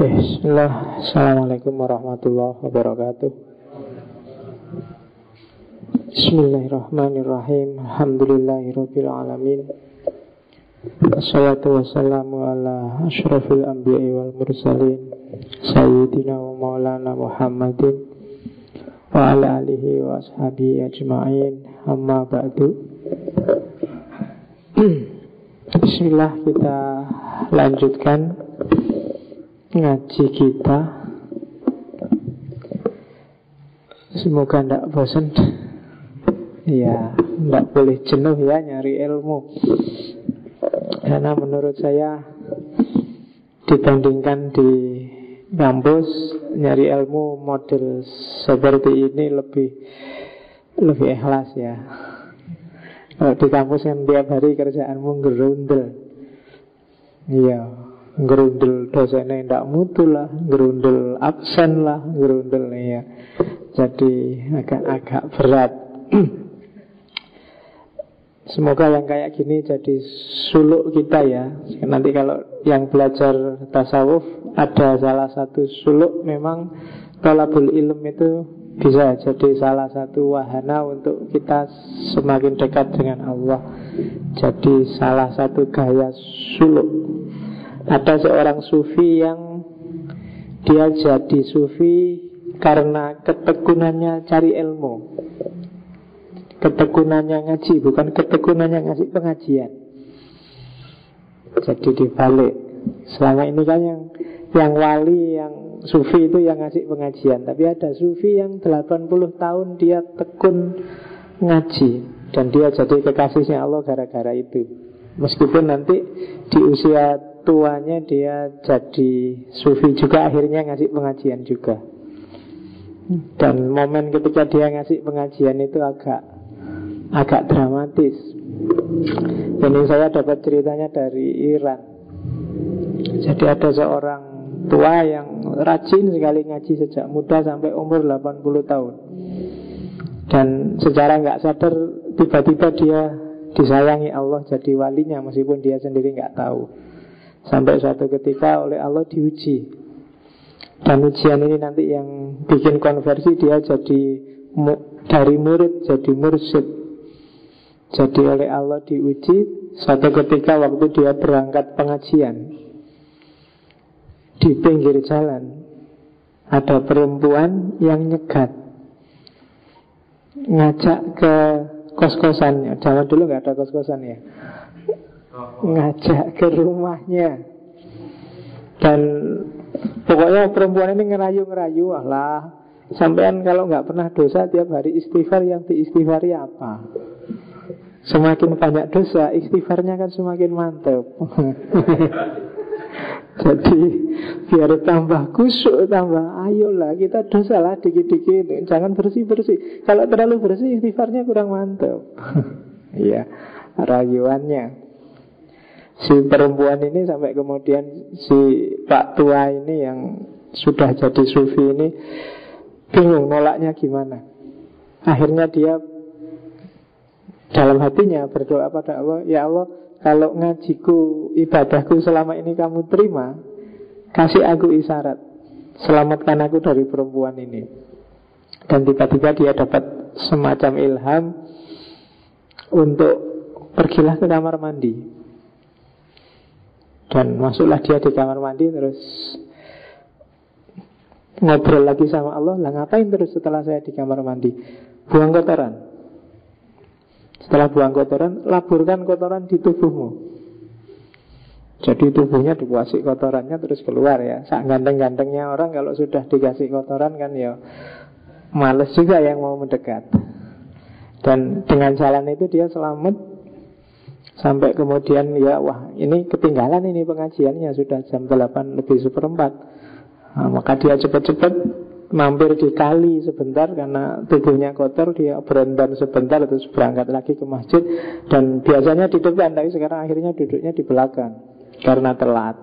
Oke, bismillah. Assalamualaikum warahmatullahi wabarakatuh. Bismillahirrahmanirrahim. Alhamdulillahirabbil alamin. Wassalatu wassalamu ala asyrafil anbiya'i wal mursalin sayyidina wa maulana Muhammadin wa ala alihi wa ashabihi ajma'in. Amma ba'du. Bismillah, kita lanjutkan ngaji kita. Semoga tidak bosan. Ya, tidak boleh jenuh ya nyari ilmu. Karena menurut saya dibandingkan di kampus, nyari ilmu model seperti ini lebih ikhlas ya. Kalau di kampus kan tiap hari kerjaanmu gerundel. Iya, gerundel dosennya tidak mutu lah, gerundel absen lah, gerundel ya. Jadi agak berat. Semoga yang kayak gini jadi suluk kita ya. Nanti kalau yang belajar tasawuf, ada salah satu suluk, memang thalabul ilm itu bisa jadi salah satu wahana untuk kita semakin dekat dengan Allah. Jadi salah satu gaya suluk. Ada seorang sufi yang dia jadi sufi karena ketekunannya cari ilmu, ketekunannya ngaji, bukan ketekunannya ngasih pengajian. Jadi dibalik. Selama ini kan yang wali, yang sufi itu yang ngasih pengajian. Tapi ada sufi yang 80 tahun dia tekun ngaji, dan dia jadi kekasihnya Allah gara-gara itu. Meskipun nanti di usia tuanya dia jadi sufi juga, akhirnya ngasih pengajian juga. Dan momen ketika dia ngasih pengajian itu agak dramatis. Ini saya dapat ceritanya dari Iran. Jadi ada seorang tua yang rajin sekali ngaji sejak muda sampai umur 80 tahun. Dan secara nggak sadar tiba-tiba dia disayangi Allah jadi walinya, meskipun dia sendiri nggak tahu. Sampai suatu ketika oleh Allah diuji. Dan ujian ini nanti yang bikin konversi, dia jadi dari murid jadi mursyid. Jadi oleh Allah diuji. Suatu ketika waktu dia berangkat pengajian, di pinggir jalan ada perempuan yang nyegat, ngajak ke kos-kosannya. Zaman dulu nggak ada kos-kosan ya. Ngajak ke rumahnya. Dan pokoknya perempuan ini ngerayu-ngerayu, alah, sampean kalau nggak pernah dosa tiap hari istighfar, yang diistighfari apa? Semakin banyak dosa, istighfarnya kan semakin mantap. Jadi biar tambah kusuk, tambah ayolah kita dosalah dikit-dikit, jangan bersih-bersih. Kalau terlalu bersih istighfarnya kurang mantap. Iya, rayuannya. Si perempuan ini sampai kemudian si Pak Tua ini yang sudah jadi sufi ini bingung nolaknya gimana. Akhirnya dia dalam hatinya berdoa pada Allah, ya Allah, kalau ngajiku, ibadahku selama ini kamu terima, kasih aku isyarat, selamatkan aku dari perempuan ini. Dan tiba-tiba dia dapat semacam ilham untuk pergilah ke kamar mandi. Dan masuklah dia di kamar mandi, terus ngobrol lagi sama Allah. Lah ngapain terus setelah saya di kamar mandi? Buang kotoran. Setelah buang kotoran, laburkan kotoran di tubuhmu. Jadi tubuhnya dikuasai kotorannya terus keluar ya. Sak ganteng-gantengnya orang kalau sudah dikasih kotoran kan ya males juga yang mau mendekat. Dan dengan jalan itu dia selamat. Sampai kemudian ya wah ini ketinggalan ini pengajiannya, sudah jam 8 lebih seperempat. Maka dia cepat-cepat mampir di kali sebentar, karena tubuhnya kotor, dia berendam sebentar terus berangkat lagi ke masjid. Dan biasanya di depan, tapi sekarang akhirnya duduknya di belakang karena telat.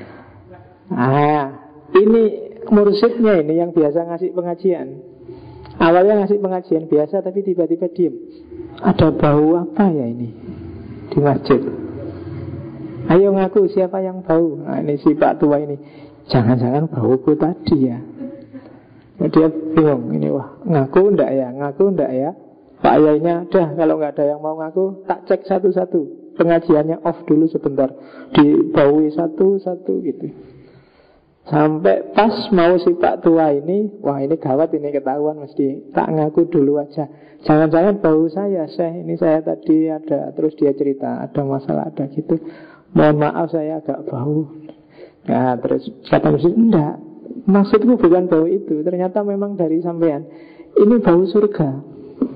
Ini mursyidnya ini yang biasa ngasih pengajian. Awalnya ngasih pengajian biasa, tapi tiba-tiba diem. Ada bau apa ya ini di masjid? Ayo ngaku siapa yang bau. Nah ini si Pak Tua ini. jangan-jangan bauku tadi ya. Dia bingung, ini wah, ngaku ndak ya. Pak Yainya, dah kalau nggak ada yang mau ngaku, tak cek satu-satu. Pengajiannya off dulu sebentar, dibaui satu-satu gitu. Sampai pas mau si Pak tua ini, wah ini gawat, ini ketahuan, mesti tak ngaku dulu aja. Jangan-jangan bau saya, Syekh, ini saya tadi ada, terus dia cerita ada masalah, ada gitu. Mohon maaf saya agak bau. Nah terus kata mesti, enggak, maksudku bukan bau itu, ternyata memang dari sampean. Ini bau surga.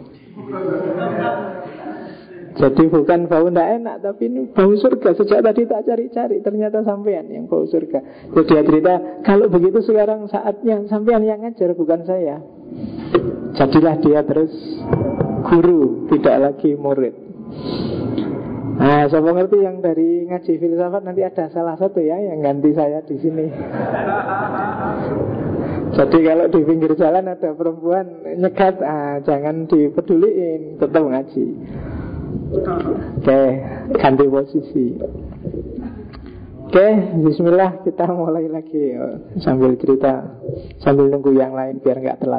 Jadi bukan bau ndak enak, tapi ini bau surga. Sejak tadi tak cari-cari, ternyata sampean yang bau surga. Jadi dia cerita, kalau begitu sekarang saatnya sampean yang ngajar, bukan saya. Jadilah dia terus guru, tidak lagi murid. Nah, saya ngerti yang dari ngaji filsafat nanti ada salah satu ya yang ganti saya di sini. Jadi kalau di pinggir jalan ada perempuan nyegat, jangan dipeduliin, tetap ngaji. Oke, ganti posisi. Oke, bismillah, kita mulai lagi. Sambil cerita, sambil nunggu yang lain biar nggak telat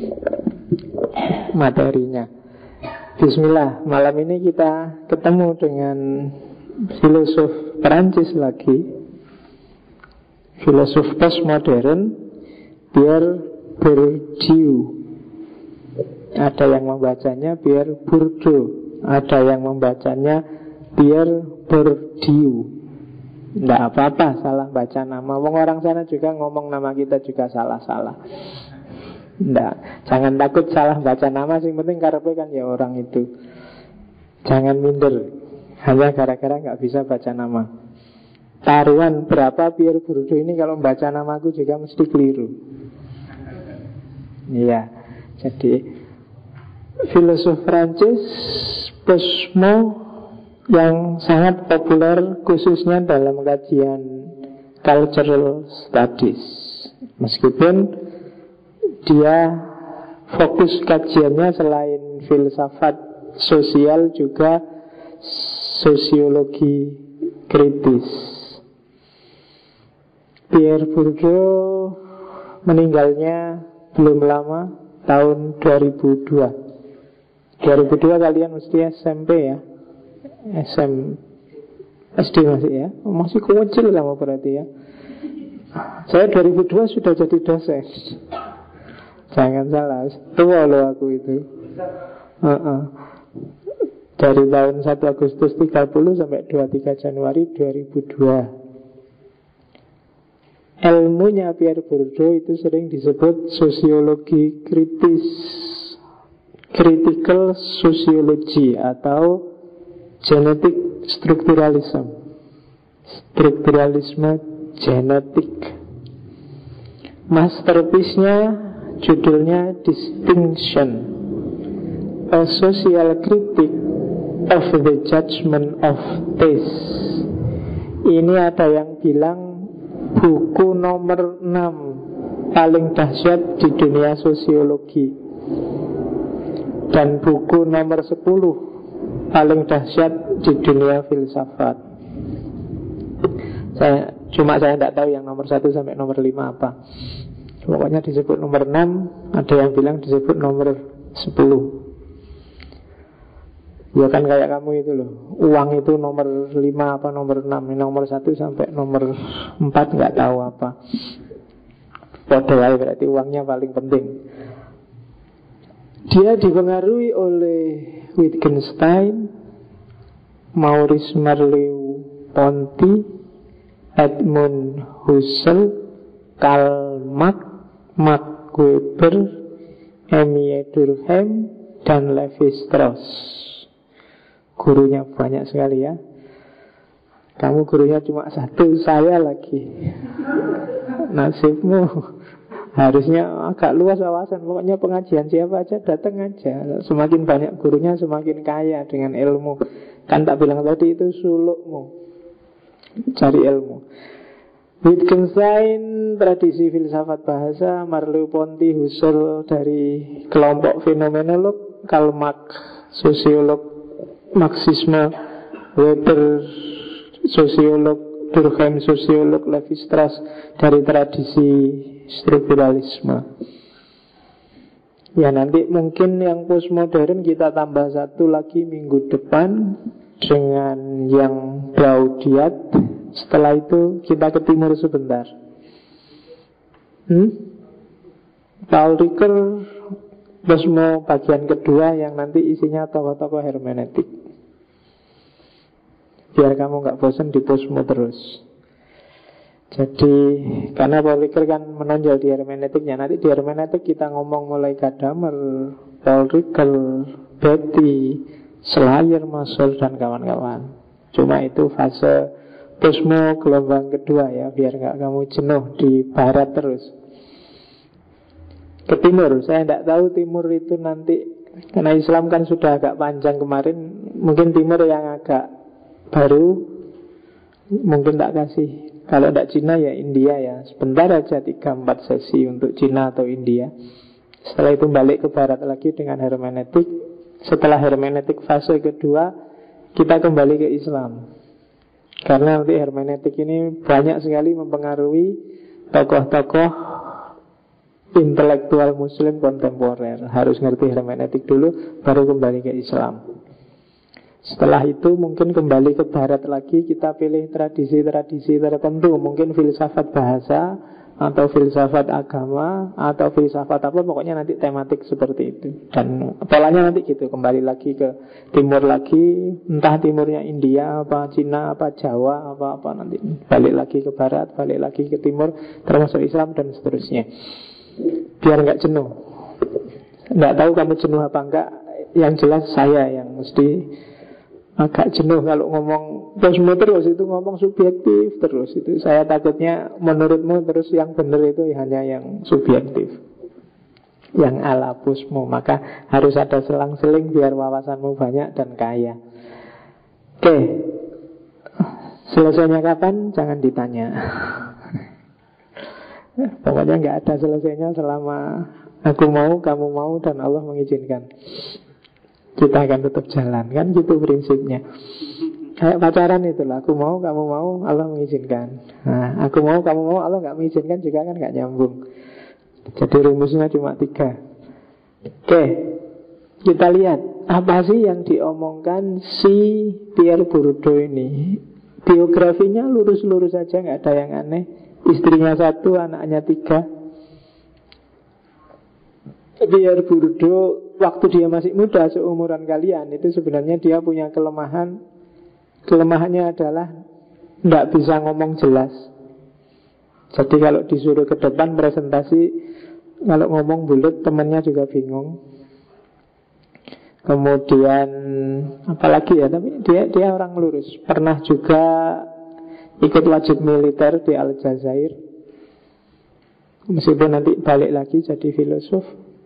materinya. Bismillah, malam ini kita ketemu dengan filosof Perancis lagi, filosof postmodern, Pierre Bourdieu. Ada yang membacanya Pierre Bourdieu, ada yang membacanya Pierre Bourdieu. Tidak apa-apa salah baca nama. Wong orang sana juga ngomong nama kita juga salah-salah. Tidak, jangan takut salah baca nama. Yang penting karepe kan ya orang itu. Jangan minder hanya gara-gara gak bisa baca nama. Taruhan berapa Pierre Bourdieu ini kalau membaca namaku juga mesti keliru. Iya, jadi filosof Prancis posmo yang sangat populer khususnya dalam kajian cultural studies. Meskipun dia fokus kajiannya selain filsafat sosial juga sosiologi kritis. Pierre Bourdieu meninggalnya belum lama, tahun 2002. 2002 kalian mesti SMP ya, SD masih ya, masih kecil lama berarti ya. Saya 2002 sudah jadi dosen. Jangan salah, tua loh aku itu. Dari tahun 1 Agustus 30 sampai 23 Januari 2002. Ilmunya Pierre Bourdieu itu sering disebut sosiologi kritis, critical sociology, atau genetic structuralism, strukturalisme genetik. Masterpiece-nya judulnya Distinction, a social critic of the judgment of taste. Ini ada yang bilang buku nomor 6 paling dahsyat di dunia sosiologi, dan buku nomor 10 paling dahsyat di dunia filsafat. Saya tidak tahu yang nomor 1 sampai nomor 5 apa. Pokoknya disebut nomor 6, ada yang bilang disebut nomor 10. Ya kan kayak kamu itu loh, uang itu nomor 5 apa nomor 6, nomor 1 sampai nomor 4 nggak tahu apa. Padahal berarti uangnya paling penting. Dia dipengaruhi oleh Wittgenstein, Maurice Merleau-Ponty, Edmund Husserl, Karl Marx, Max Weber, Émile Durkheim, dan Lévi-Strauss. Gurunya banyak sekali ya. Kamu gurunya cuma satu, saya lagi. Nasibmu harusnya agak luas wawasan. Pokoknya pengajian siapa aja datang aja. Semakin banyak gurunya semakin kaya dengan ilmu. Kan tak bilang tadi itu sulukmu, cari ilmu. Wittgenstein tradisi filsafat bahasa, Merleau-Ponty Husserl dari kelompok fenomenolog, Karl Marx sosiolog Marxisme, Weber sosiolog Durkheim, sosiolog Levi-Strauss, dari tradisi strukturalisme. Ya nanti mungkin yang postmodern kita tambah satu lagi minggu depan dengan yang Baudiat. Setelah itu kita ke timur sebentar. Paul Ricoeur Posmo bagian kedua yang nanti isinya tokoh-tokoh hermeneutik. Biar kamu gak bosan di Posmo terus. Jadi karena Paul Ricoeur kan menonjol di hermeneutiknya. Nanti di hermeneutik kita ngomong mulai Gadamer, Paul Ricoeur, Beatty, Schleiermacher dan kawan-kawan. Cuma itu fase Posmo gelombang kedua ya, biar gak kamu jenuh di barat terus. Ke timur, saya tidak tahu timur itu nanti, karena Islam kan sudah agak panjang kemarin. Mungkin timur yang agak baru, mungkin tak kasih. Kalau tidak Cina ya India ya. Sebentar aja 3-4 sesi untuk Cina atau India. Setelah itu balik ke barat lagi dengan hermeneutik. Setelah hermeneutik fase kedua, kita kembali ke Islam. Karena nanti hermeneutik ini banyak sekali mempengaruhi tokoh-tokoh intelektual muslim kontemporer. Harus ngerti hermeneutik dulu, baru kembali ke Islam. Setelah itu mungkin kembali ke barat lagi, kita pilih tradisi-tradisi tertentu. Mungkin filsafat bahasa, atau filsafat agama, atau filsafat apa, pokoknya nanti tematik seperti itu. Dan polanya nanti gitu, kembali lagi ke timur lagi, entah timurnya India, apa Cina, apa Jawa, apa nanti balik lagi ke barat, balik lagi ke timur, termasuk Islam dan seterusnya. Biar nggak jenuh. Nggak tahu kamu jenuh apa enggak. Yang jelas saya yang mesti agak jenuh kalau ngomong Posmo terus, itu ngomong subjektif terus. Itu saya takutnya menurutmu terus yang benar itu hanya yang subjektif, yang ala Posmo. Maka harus ada selang-seling biar wawasanmu banyak dan kaya. Oke, selesainya kapan? Jangan ditanya. Pokoknya nggak ada selesainya selama aku mau, kamu mau, dan Allah mengizinkan. Kita akan tetap jalan, kan gitu prinsipnya. Kayak pacaran itulah, aku mau, kamu mau, Allah mengizinkan. Nah, aku mau, kamu mau, Allah nggak mengizinkan juga kan nggak nyambung. Jadi rumusnya cuma 3. Oke, kita lihat apa sih yang diomongkan si Pierre Bourdieu ini. Biografinya lurus-lurus saja, nggak ada yang aneh. Istrinya 1, anaknya 3. Pierre Bourdieu waktu dia masih muda, seumuran kalian, itu sebenarnya dia punya kelemahan. Kelemahannya adalah tidak bisa ngomong jelas. Jadi kalau disuruh ke depan presentasi, kalau ngomong bulat temannya juga bingung. Kemudian apalagi ya, tapi dia orang lurus. Pernah juga ikut wajib militer di Aljazair, meskipun nanti balik lagi jadi filosof.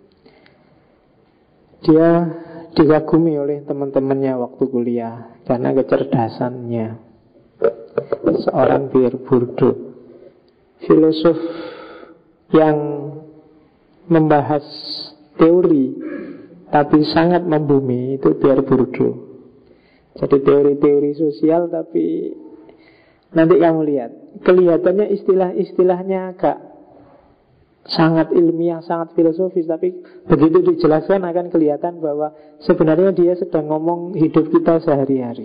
Dia dikagumi oleh teman-temannya waktu kuliah karena kecerdasannya. Seorang Pierre Bourdieu, filosof yang membahas teori tapi sangat membumi, itu Pierre Bourdieu. Jadi teori-teori sosial, tapi nanti kamu lihat, kelihatannya istilah-istilahnya agak sangat ilmiah, sangat filosofis, tapi begitu dijelaskan akan kelihatan bahwa sebenarnya dia sedang ngomong hidup kita sehari-hari.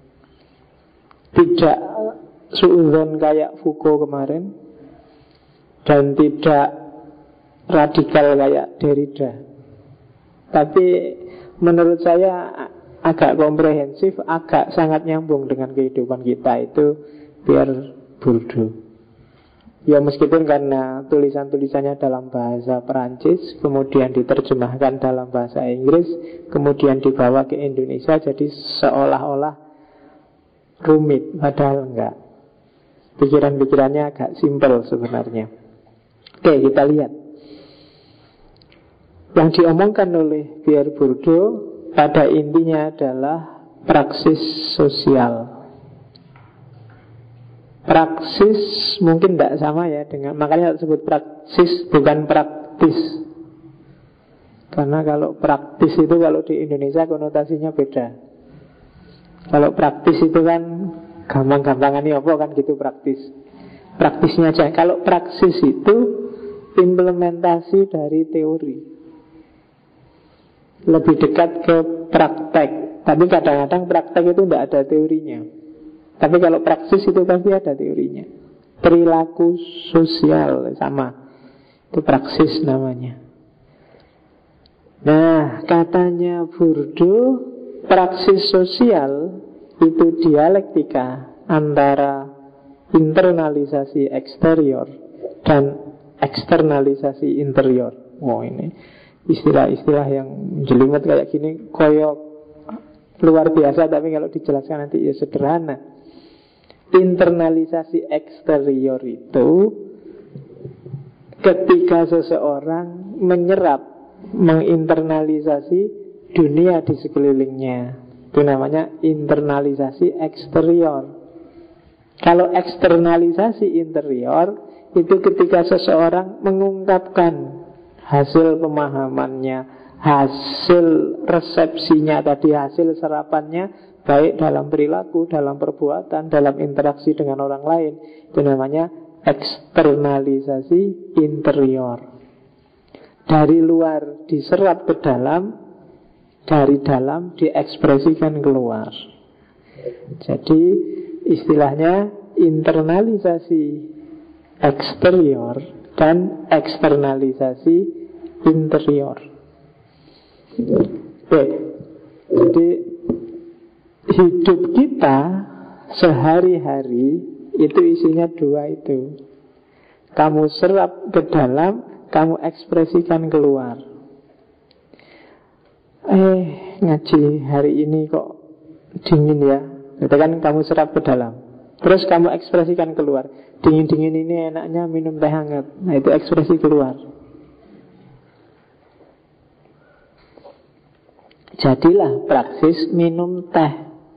Tidak suudzon kayak Foucault kemarin, dan tidak radikal kayak Derrida. Tapi menurut saya agak komprehensif, agak sangat nyambung dengan kehidupan kita. Itu Pierre Bourdieu. Ya meskipun karena tulisan-tulisannya dalam bahasa Perancis, kemudian diterjemahkan dalam bahasa Inggris, kemudian dibawa ke Indonesia, jadi seolah-olah rumit, padahal enggak. Pikiran-pikirannya agak simpel sebenarnya. Oke, kita lihat. Yang diomongkan oleh Pierre Bourdieu pada intinya adalah praksis sosial. Praksis mungkin tidak sama ya dengan, makanya disebut praksis bukan praktis. Karena kalau praktis itu kalau di Indonesia konotasinya beda. Kalau praktis itu kan gampang-gampangan ini apa kan gitu praktis. Praktisnya aja. Kalau praksis itu implementasi dari teori, lebih dekat ke praktek. Tapi kadang-kadang praktek itu tidak ada teorinya. Tapi kalau praksis itu pasti ada teorinya. Perilaku sosial sama, itu praksis namanya. Nah, katanya Bourdieu, praksis sosial itu dialektika antara internalisasi eksterior dan eksternalisasi interior. Oh, ini istilah-istilah yang jelimet kayak gini koyok luar biasa, tapi kalau dijelaskan nanti ya sederhana. Internalisasi eksterior itu ketika seseorang menyerap, menginternalisasi dunia di sekelilingnya. Itu namanya internalisasi eksterior. Kalau eksternalisasi interior itu ketika seseorang mengungkapkan hasil pemahamannya, hasil resepsinya tadi, hasil serapannya, baik dalam perilaku, dalam perbuatan, dalam interaksi dengan orang lain. Itu namanya eksternalisasi interior. Dari luar diserap ke dalam, dari dalam diekspresikan keluar. Jadi istilahnya internalisasi eksterior dan eksternalisasi interior. Oke. Jadi hidup kita sehari-hari itu isinya dua itu. Kamu serap ke dalam, kamu ekspresikan keluar. Ngaji hari ini kok dingin ya. Itu kan kamu serap ke dalam, terus kamu ekspresikan keluar. Dingin-dingin ini enaknya minum teh hangat. Nah, itu ekspresi keluar. Jadilah praksis minum teh.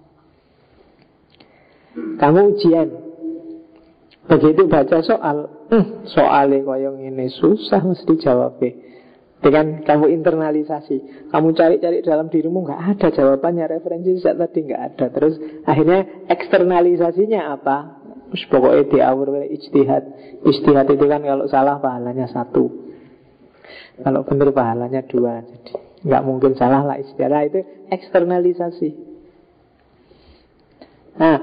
Kamu ujian, begitu baca soal, soalnya koyong ini susah mesti jawabnya. Dengan kamu internalisasi, kamu cari-cari dalam dirimu, nggak ada jawabannya, referensi saat tadi nggak ada. Terus akhirnya eksternalisasinya apa? Terus pokoknya diawur oleh ijtihad. Ijtihad itu kan kalau salah pahalanya 1, kalau benar pahalanya 2. Jadi nggak mungkin salah lah ijtihad. Itu eksternalisasi. Nah,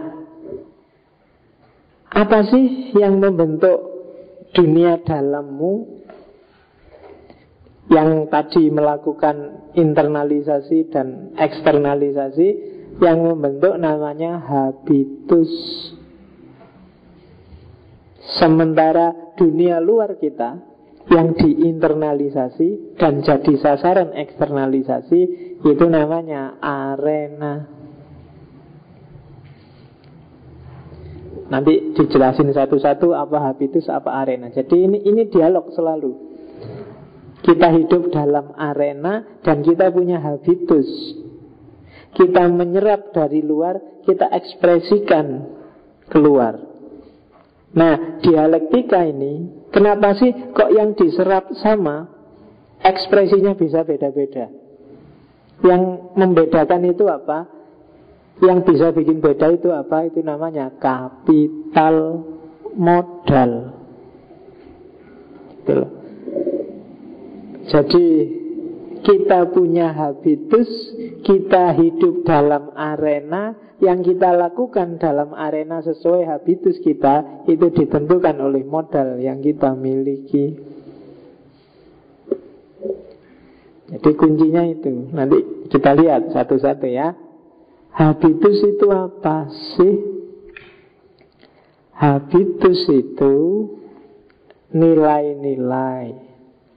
apa sih yang membentuk dunia dalammu? Yang tadi melakukan internalisasi dan eksternalisasi, yang membentuk namanya habitus. Sementara dunia luar kita yang diinternalisasi dan jadi sasaran eksternalisasi, itu namanya arena. Nanti dijelasin satu-satu apa habitus, apa arena. Jadi ini dialog selalu. Kita hidup dalam arena dan kita punya habitus. Kita menyerap dari luar, kita ekspresikan keluar. Nah, dialektika ini, kenapa sih kok yang diserap sama, ekspresinya bisa beda-beda? Yang membedakan itu apa? Yang bisa bikin beda itu apa? Itu namanya kapital modal. Gitu loh. Jadi kita punya habitus, kita hidup dalam arena, yang kita lakukan dalam arena sesuai habitus kita, itu ditentukan oleh modal yang kita miliki. Jadi kuncinya itu. Nanti kita lihat satu-satu ya. Habitus itu apa sih? Habitus itu nilai-nilai,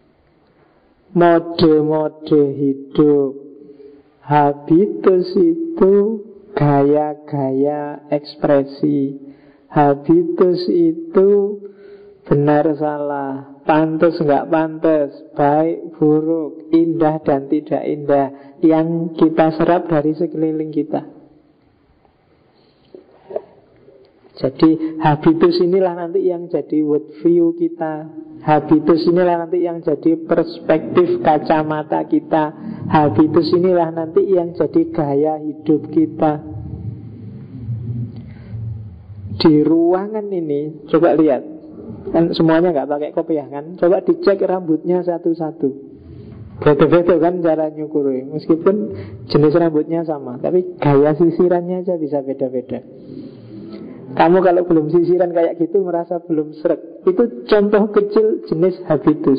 mode-mode hidup. Habitus itu gaya-gaya ekspresi. Habitus itu benar salah, pantas nggak pantas, baik buruk, indah dan tidak indah, yang kita serap dari sekeliling kita. Jadi habitus inilah nanti yang jadi world view kita. Habitus inilah nanti yang jadi perspektif kacamata kita. Habitus inilah nanti yang jadi gaya hidup kita. Di ruangan ini, coba lihat, kan semuanya nggak pakai kopiah kan? Coba dicek rambutnya satu-satu. Beda-beda kan cara nyukuri. Meskipun jenis rambutnya sama, tapi gaya sisirannya aja bisa beda-beda. Kamu kalau belum sisiran kayak gitu merasa belum sreg. Itu contoh kecil jenis habitus.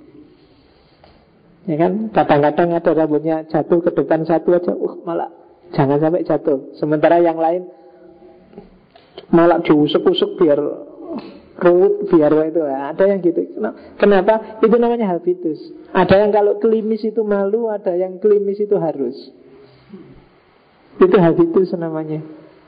Ya kan, kadang-kadang ada rambutnya jatuh ke depan satu aja, malah jangan sampai jatuh. Sementara yang lain malah diusuk-usuk biar ruwet, biar itu. Ada yang gitu. Kenapa? Itu namanya habitus. Ada yang kalau klimis itu malu, ada yang klimis itu harus. Itu habitus namanya.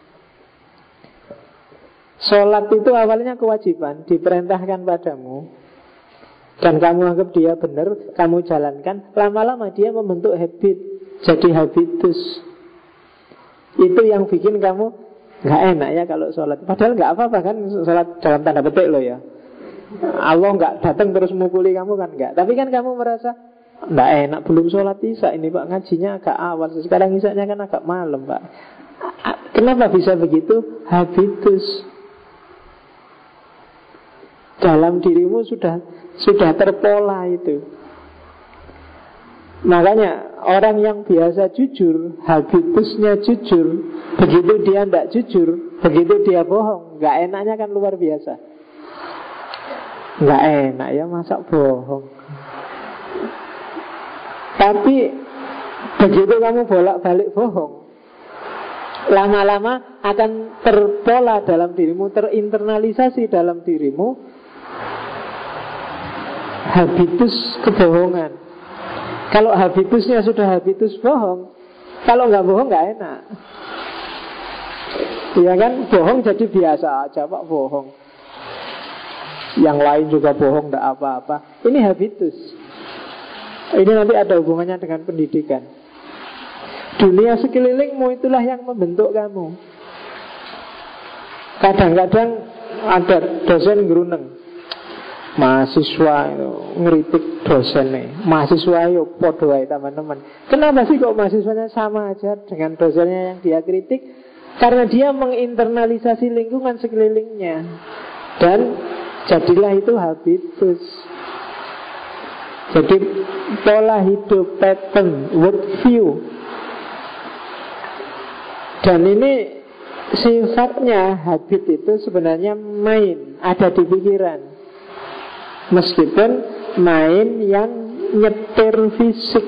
Sholat itu awalnya kewajiban, diperintahkan padamu, dan kamu anggap dia benar, kamu jalankan. Lama-lama dia membentuk habit, jadi habitus. Itu yang bikin kamu nggak enak ya kalau sholat. Padahal nggak apa-apa kan sholat dalam tanda petik loh ya. Allah nggak datang terus mukuli kamu kan nggak. Tapi kan kamu merasa nggak enak, belum sholat isya ini Pak, ngajinya agak awal. Sekarang isyanya kan agak malam Pak. Kenapa bisa begitu? Habitus. Dalam dirimu sudah terpola itu. Makanya orang yang biasa jujur, habitusnya jujur. Begitu dia tidak jujur, begitu dia bohong, gak enaknya kan luar biasa. Gak enak ya, masa bohong. Tapi begitu kamu bolak-balik bohong, lama-lama akan terpola dalam dirimu, terinternalisasi dalam dirimu habitus kebohongan. Kalau habitusnya sudah habitus bohong, kalau nggak bohong nggak enak. Iya kan, bohong jadi biasa aja Pak, bohong. Yang lain juga bohong, nggak apa-apa. Ini habitus. Ini nanti ada hubungannya dengan pendidikan. Dunia sekelilingmu itulah yang membentuk kamu. Kadang-kadang ada dosen geruneng, mahasiswa itu ngeritik dosennya. Mahasiswa itu podo ae teman-teman. Kenapa sih kok mahasiswanya sama aja dengan dosennya yang dia kritik? Karena dia menginternalisasi lingkungan sekelilingnya. Dan jadilah itu habitus. Jadi pola hidup, pattern, worldview. Dan ini sifatnya habit itu sebenarnya main, ada di pikiran. Meskipun main yang nyetir fisik.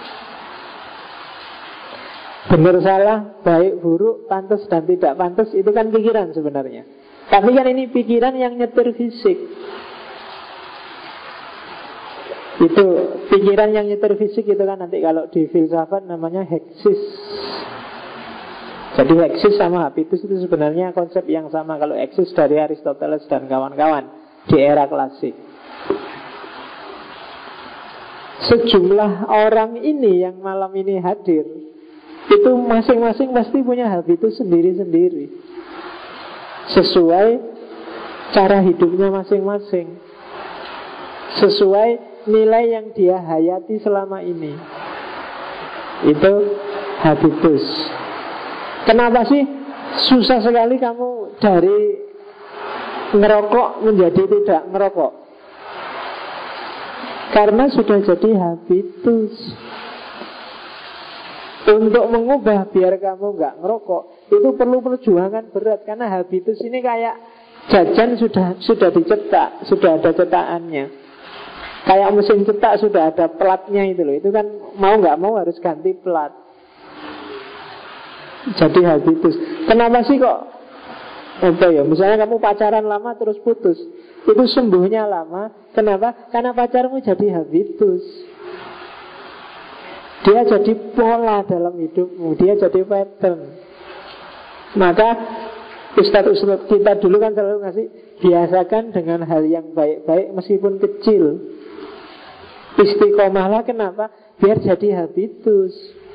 Benar salah, baik buruk, pantas dan tidak pantas, itu kan pikiran sebenarnya. Tapi kan ini pikiran yang nyetir fisik. Itu pikiran yang nyetir fisik itu kan nanti kalau di filsafat namanya heksis. Jadi heksis sama habitus itu sebenarnya konsep yang sama. Kalau heksis dari Aristoteles dan kawan-kawan di era klasik. Sejumlah orang ini yang malam ini hadir, itu masing-masing pasti punya habitus sendiri-sendiri, sesuai cara hidupnya masing-masing, sesuai nilai yang dia hayati selama ini. Itu habitus. Kenapa sih susah sekali kamu dari ngerokok menjadi tidak ngerokok? Karena sudah jadi habitus. Untuk mengubah biar kamu nggak ngerokok itu perlu perjuangan berat. Karena habitus ini kayak jajan sudah dicetak, sudah ada cetakannya. Kayak mesin cetak sudah ada platnya itu loh. Itu kan mau nggak mau harus ganti plat. Jadi habitus. Kenapa sih kok misalnya kamu pacaran lama terus putus, itu sembuhnya lama. Kenapa? Karena pacarmu jadi habitus. Dia jadi pola dalam hidupmu, dia jadi pattern. Maka ustadz kita dulu kan selalu ngasih, biasakan dengan hal yang baik-baik meskipun kecil. Istiqomahlah, kenapa? Biar jadi habitus.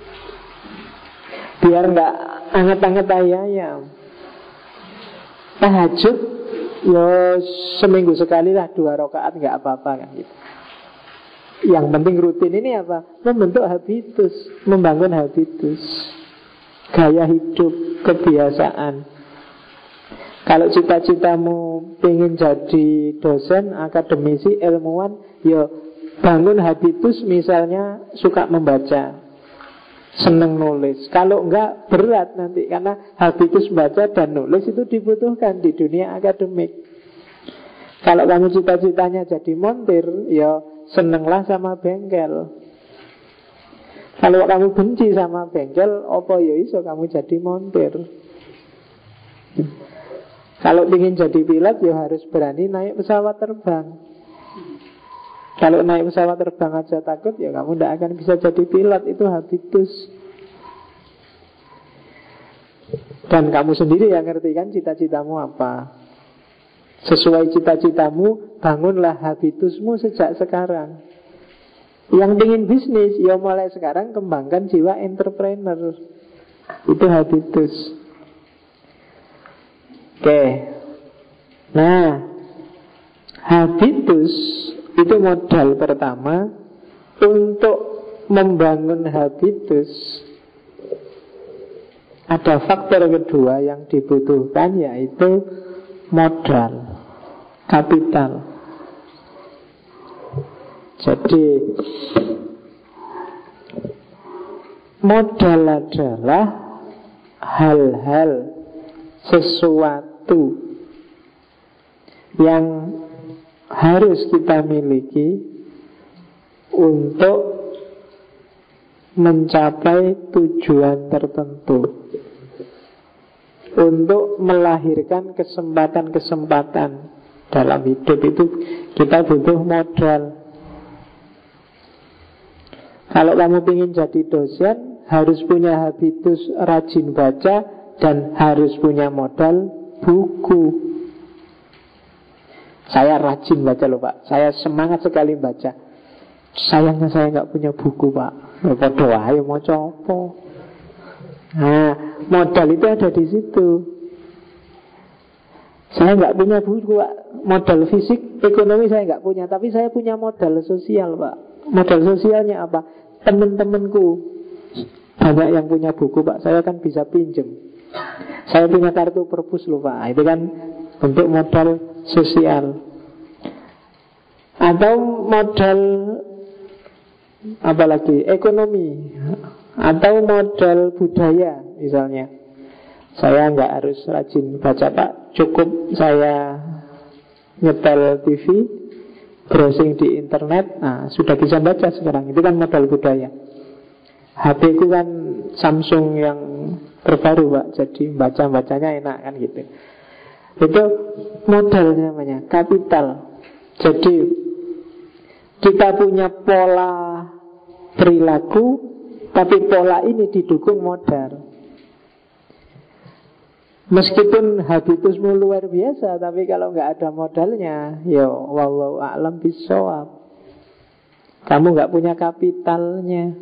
Biar nggak anget-anget ayam. Tahajud ya seminggu sekali lah 2 rakaat, nggak apa-apa kan gitu. Yang penting rutin ini apa? Membentuk habitus, membangun habitus, gaya hidup, kebiasaan. Kalau cita-citamu pengen jadi dosen, akademisi, ilmuwan, ya bangun habitus misalnya suka membaca, seneng nulis. Kalau enggak berat nanti, karena habitus baca dan nulis itu dibutuhkan di dunia akademik. Kalau kamu cita-citanya jadi montir, ya senenglah sama bengkel. Kalau kamu benci sama bengkel, apa ya iso kamu jadi montir. Kalau ingin jadi pilot, ya harus berani naik pesawat terbang. Kalau naik pesawat terbang aja takut, ya kamu tidak akan bisa jadi pilot. Itu habitus. Dan kamu sendiri yang ngerti kan cita-citamu apa. Sesuai cita-citamu, bangunlah habitusmu sejak sekarang. Yang ingin bisnis, ya mulai sekarang kembangkan jiwa entrepreneur. Itu habitus. Oke. Nah, habitus itu modal pertama. Untuk membangun habitus, ada faktor kedua yang dibutuhkan, yaitu modal, kapital. Jadi modal adalah hal-hal, sesuatu yang harus kita miliki untuk mencapai tujuan tertentu, untuk melahirkan kesempatan-kesempatan dalam hidup. Itu kita butuh modal. Kalau kamu ingin jadi dosen, harus punya habitus rajin baca dan harus punya modal buku. Saya rajin baca loh Pak, saya semangat sekali baca. Sayangnya saya nggak punya buku Pak. Padha wae maca apa. Nah, modal itu ada di situ. Saya nggak punya buku Pak. Modal fisik, ekonomi saya nggak punya, tapi saya punya modal sosial Pak. Modal sosialnya apa? Teman-temanku banyak yang punya buku Pak, saya kan bisa pinjem. Saya punya kartu perpus loh Pak. Itu kan untuk modal sosial. Atau modal apalagi ekonomi, atau modal budaya misalnya. Saya nggak harus rajin baca Pak, cukup saya nyetel TV, browsing di internet, nah sudah bisa baca sekarang. Itu kan modal budaya. HP ku kan Samsung yang terbaru Pak, jadi baca-bacanya enak kan gitu. Itu modalnya namanya, kapital. Jadi kita punya pola perilaku, tapi pola ini didukung modal. Meskipun habitusmu luar biasa, tapi kalau nggak ada modalnya, ya wallahu a'lam bishawab. Kamu nggak punya kapitalnya.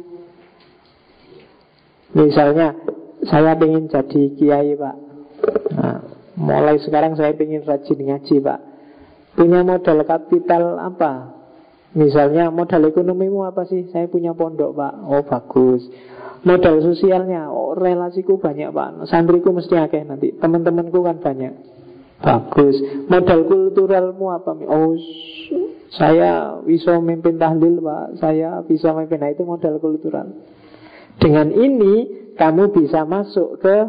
Misalnya saya pengen jadi kiai Pak. Nah, mulai sekarang saya pengen rajin ngaji Pak. Punya modal kapital apa? Misalnya modal ekonomimu apa sih? Saya punya pondok Pak. Oh bagus. Modal sosialnya, oh relasiku banyak Pak. Santriku mesti akeh nanti. Teman-temanku kan banyak. Bagus. Modal kulturalmu apa? Oh saya bisa memimpin tahlil Pak. Saya bisa memimpin. Nah itu modal kultural. Dengan ini kamu bisa masuk ke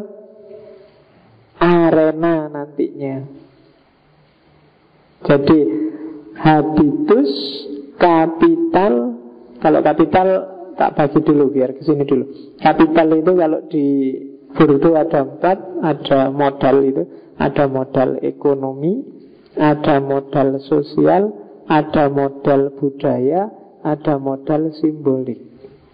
arena nantinya. Jadi habitus, kapital. Kalau kapital tak bagi dulu biar kesini dulu. Kapital itu kalau di Burdo ada 4. Ada modal itu, ada modal ekonomi, ada modal sosial, ada modal budaya, ada modal simbolik.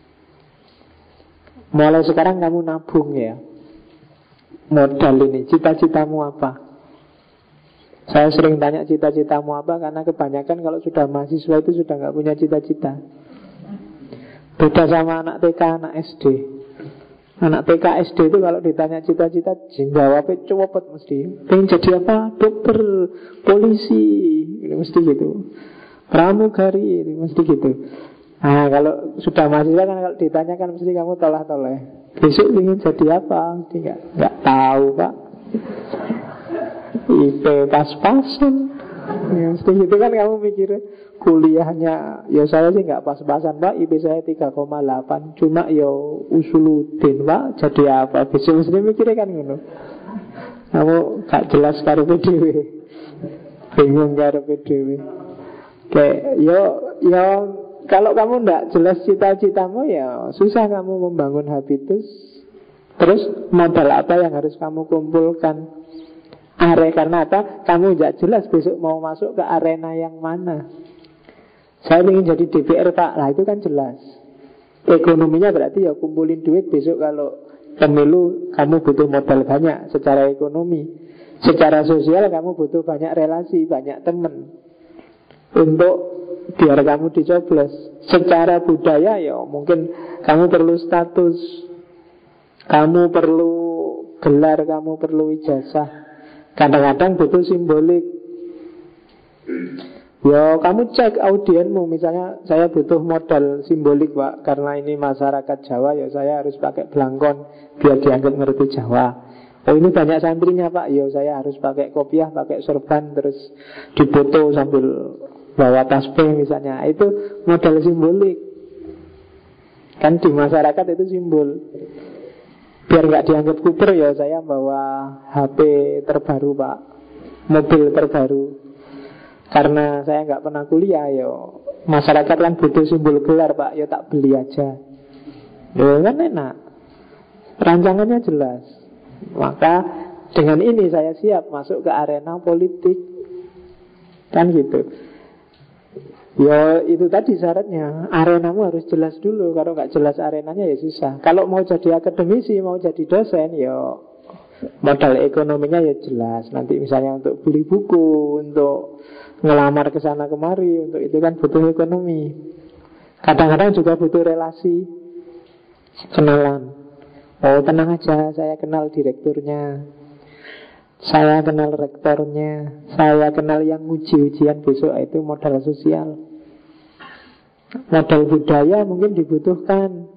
Mulai sekarang kamu nabung ya. Modal ini, cita-citamu apa? Saya sering tanya cita-citamu apa, karena kebanyakan kalau sudah mahasiswa itu sudah nggak punya cita-cita. Beda sama anak TK, anak SD. Anak TK, SD itu kalau ditanya cita-cita, jawabnya cepet mesti. Pengen jadi apa? Dokter, polisi, ini mesti gitu. Pramugari, ini mesti gitu. Nah kalau sudah mahasiswa kan kalau ditanya kan mesti kamu toleh-toleh. Besok ingin jadi apa? Mesti nggak tahu Pak. IP pas-pasan. Ya, itu kan kamu mikir kuliahnya, ya saya sih nggak pas-pasan Pak, IP saya 3,8, cuma ya usuluddin Pak, jadi apa? Bisa mesti mikirnya kan gitu. Kamu gak jelas karo PDW, bingung karo PDW. Kayak yo kalau kamu nggak jelas cita-citamu ya susah kamu membangun habitus. Terus modal apa yang harus kamu kumpulkan? Karena apa? Kamu nggak jelas besok mau masuk ke arena yang mana. Saya ingin jadi DPR Pak, lah itu kan jelas. Ekonominya berarti ya kumpulin duit besok kalau pemilu kamu butuh modal banyak secara ekonomi. Secara sosial kamu butuh banyak relasi, banyak teman untuk biar kamu dicoblos. Secara budaya ya mungkin kamu perlu status, kamu perlu gelar, kamu perlu ijazah. Kadang-kadang butuh simbolik. Ya kamu cek audienmu. Misalnya saya butuh modal simbolik Pak, karena ini masyarakat Jawa, ya saya harus pakai belangkon biar dianggap ngerti Jawa. Oh ini banyak santrinya Pak, ya saya harus pakai kopiah, pakai sorban, terus dipoto sambil bawa tasbih misalnya. Itu modal simbolik. Kan di masyarakat itu simbol. Biar nggak dianggap kuper ya saya bawa HP terbaru Pak, mobil terbaru. Karena saya nggak pernah kuliah ya masyarakat kan butuh simbol gelar Pak, ya tak beli aja. Ya kan enak, rancangannya jelas. Maka dengan ini saya siap masuk ke arena politik. Kan gitu. Ya itu tadi syaratnya, arenamu harus jelas dulu. Kalau nggak jelas arenanya ya susah. Kalau mau jadi akademisi, mau jadi dosen, ya modal ekonominya ya jelas. Nanti misalnya untuk beli buku, untuk ngelamar ke sana kemari, untuk itu kan butuh ekonomi. Kadang-kadang juga butuh relasi, kenalan. Oh tenang aja, saya kenal direkturnya, saya kenal rektornya, saya kenal yang ujian besok. Itu modal sosial. Modal budaya mungkin dibutuhkan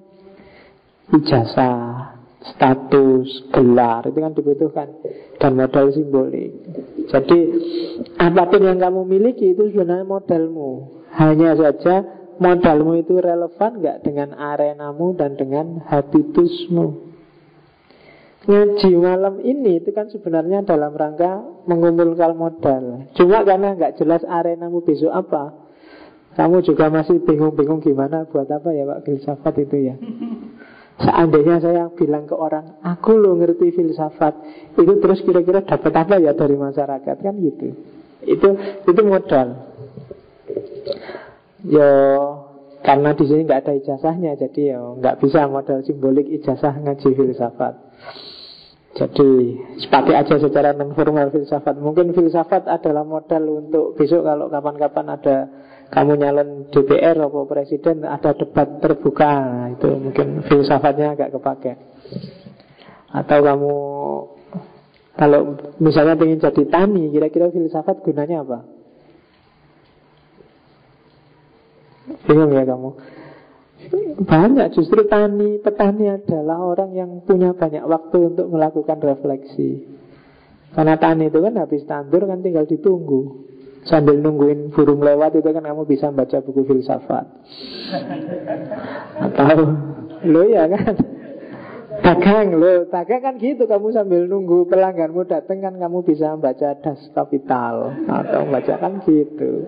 ijazah, status, gelar, itu kan dibutuhkan. Dan modal simbolik. Jadi apapun yang kamu miliki itu sebenarnya modalmu. Hanya saja modalmu itu relevan gak dengan arenamu dan dengan habitusmu. Ngaji malam ini itu kan sebenarnya dalam rangka mengumpulkan modal. Cuma karena gak jelas arenamu besok apa, kamu juga masih bingung-bingung gimana buat apa ya Pak filsafat itu ya. Seandainya saya bilang ke orang, aku lo ngerti filsafat, itu terus kira-kira dapat apa ya dari masyarakat, kan gitu. Itu modal. Yo karena di sini nggak ada ijazahnya, jadi ya nggak bisa modal simbolik ijazah ngaji filsafat. Jadi pakai aja secara non formal filsafat. Mungkin filsafat adalah modal untuk besok kalau kapan-kapan ada kamu nyalon DPR atau presiden, ada debat terbuka. Nah, itu mungkin filsafatnya agak kepake. Atau kamu kalau misalnya ingin jadi tani, kira-kira filsafat gunanya apa? Bingung ya kamu? Banyak, justru petani adalah orang yang punya banyak waktu untuk melakukan refleksi. Karena tani itu kan habis tandur kan tinggal ditunggu. Sambil nungguin burung lewat itu kan kamu bisa baca buku filsafat. Atau lo ya kan dagang kan gitu, kamu sambil nunggu pelangganmu datang kan kamu bisa baca Das Kapital atau baca kan gitu.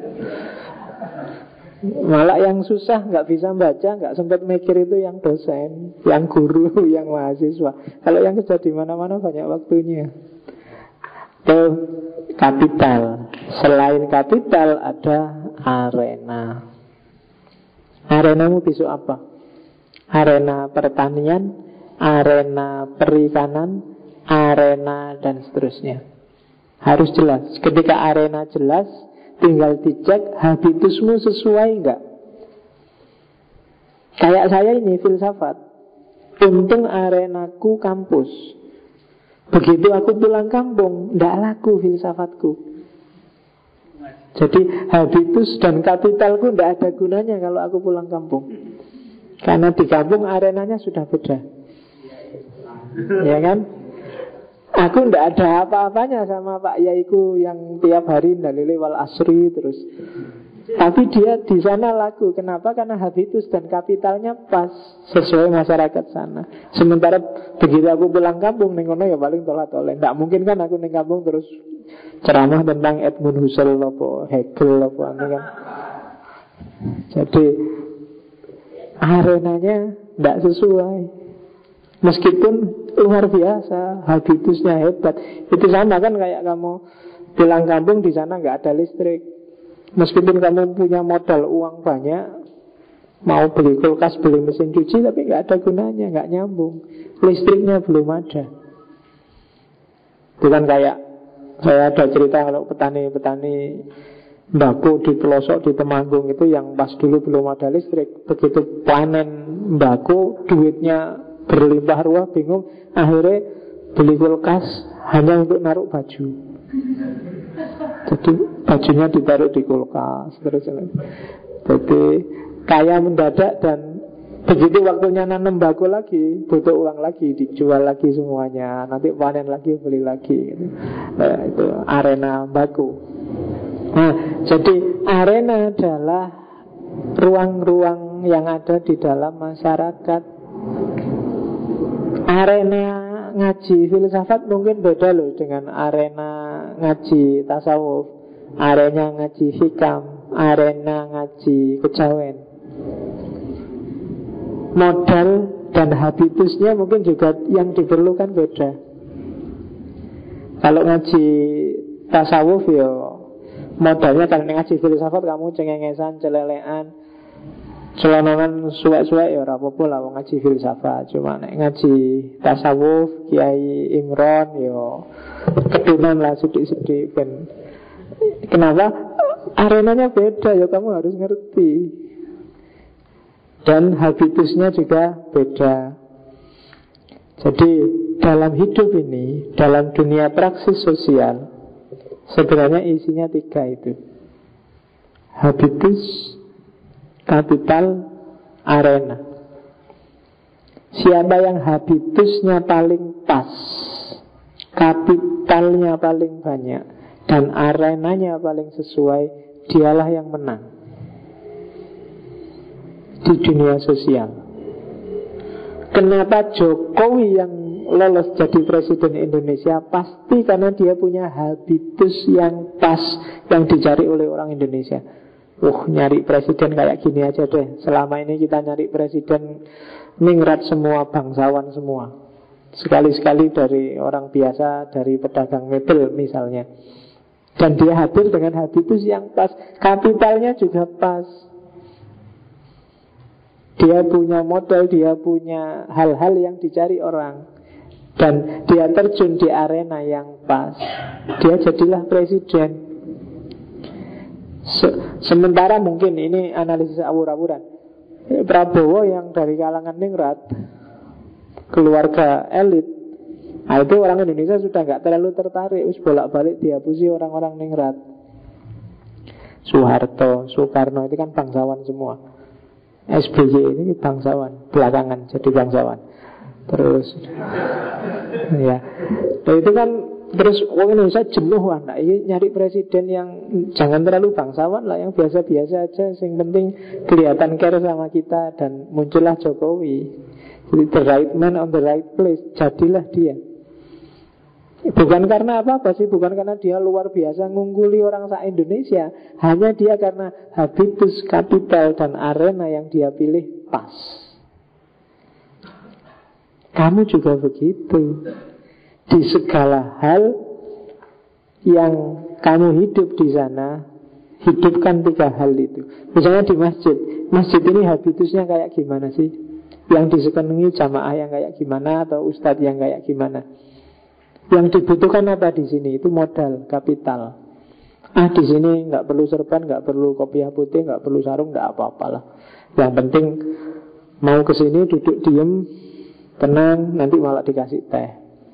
Malah yang susah nggak bisa baca, nggak sempat mikir itu yang dosen, yang guru, yang mahasiswa. Kalau yang kerja di mana-mana banyak waktunya. Tuh kapital. Selain kapital ada arena. Arenamu besok apa? Arena pertanian, arena perikanan, arena dan seterusnya. Harus jelas. Ketika arena jelas, tinggal dicek habitusmu sesuai enggak. Kayak saya ini filsafat, untung arenaku kampus. Begitu aku pulang kampung, enggak laku filsafatku. Jadi habitus dan kapitalku enggak ada gunanya kalau aku pulang kampung. Karena di kampung arenanya sudah beda. Ya kan? Aku ndak ada apa-apanya sama Pak Yaiku yang tiap hari dalile wal asri terus. Tapi dia di sana laku. Kenapa? Karena habitus dan kapitalnya pas sesuai masyarakat sana. Sementara begitu aku pulang kampung ning kono ya paling tolak-tolak. Ndak mungkin kan aku ning kampung terus ceramah tentang Edmund Husserl apa Hegel apa kan. Jadi arenanya ndak sesuai. Meskipun luar biasa, habitusnya hebat. Itu sama kan kayak kamu pulang kampung di sana nggak ada listrik. Meskipun kamu punya modal uang banyak, mau beli kulkas, beli mesin cuci, tapi nggak ada gunanya, nggak nyambung. Listriknya belum ada. Itu kan kayak saya ada cerita kalau petani-petani mbako di pelosok di Temanggung itu yang pas dulu belum ada listrik, begitu panen mbako duitnya berlimpah ruah, bingung, akhirnya beli kulkas hanya untuk naruh baju. Jadi bajunya ditaruh di kulkas terus. Jadi kaya mendadak dan begitu waktunya nanam mbako lagi butuh uang lagi, dijual lagi semuanya, nanti panen lagi beli lagi gitu. Nah, itu arena mbako. Nah, jadi arena adalah ruang-ruang yang ada di dalam masyarakat. Arena ngaji filsafat mungkin beda loh dengan arena ngaji tasawuf, arena ngaji hikam, arena ngaji kejawen. Modal dan habitusnya mungkin juga yang diperlukan beda. Kalau ngaji tasawuf ya modalnya, kalau ngaji filsafat kamu cengengesan, celelean, celananan suwek-suwek ya ora apa-apa lah ngaji filsafat. Cuma nek ngaji tasawuf Kiai Imron ya kedunan lah sedikit-sedikit kan. Kenapa? Arenanya beda ya, kamu harus ngerti. Dan habitusnya juga beda. Jadi dalam hidup ini, dalam dunia praksis sosial, sebenarnya isinya 3 itu: habitus, kapital, arena. Siapa yang habitusnya paling pas, kapitalnya paling banyak, dan arenanya paling sesuai, dialah yang menang di dunia sosial. Kenapa Jokowi yang lolos jadi presiden Indonesia? Pasti karena dia punya habitus yang pas, yang dicari oleh orang Indonesia. Nyari presiden kayak gini aja deh. Selama ini kita nyari presiden ningrat semua, bangsawan semua. Sekali-sekali dari orang biasa, dari pedagang mebel misalnya. Dan dia hadir dengan habitus yang pas, kapitalnya juga pas. Dia punya modal, dia punya hal-hal yang dicari orang, dan dia terjun di arena yang pas. Dia jadilah presiden. Sementara mungkin ini analisis awur-awuran, Prabowo yang dari kalangan ningrat, keluarga elit, nah itu orang Indonesia sudah gak terlalu tertarik. Bolak-balik dihapusi orang-orang ningrat. Soeharto, Soekarno itu kan bangsawan semua. SBY ini bangsawan, belakangan jadi bangsawan. Terus ya, nah itu kan. Terus orang Indonesia jenuh nah, ini nyari presiden yang jangan terlalu bangsawan lah, yang biasa-biasa aja. Yang penting kelihatan care sama kita. Dan muncullah Jokowi. Jadi the right man on the right place. Jadilah dia. Bukan karena apa-apa sih, bukan karena dia luar biasa ngungguli orang se-Indonesia. Hanya dia karena habitus, kapital, dan arena yang dia pilih pas. Kamu juga begitu. Di segala hal yang kamu hidup di sana, hidupkan 3 hal itu. Misalnya di masjid. Masjid ini habitusnya kayak gimana sih? Yang disenangi jamaah yang kayak gimana, atau ustadz yang kayak gimana? Yang dibutuhkan apa di sini? Itu modal, kapital. Di sini nggak perlu serban, nggak perlu kopiah putih, nggak perlu sarung, nggak apa-apalah. Yang penting mau ke sini duduk diem, tenang, nanti malah dikasih teh.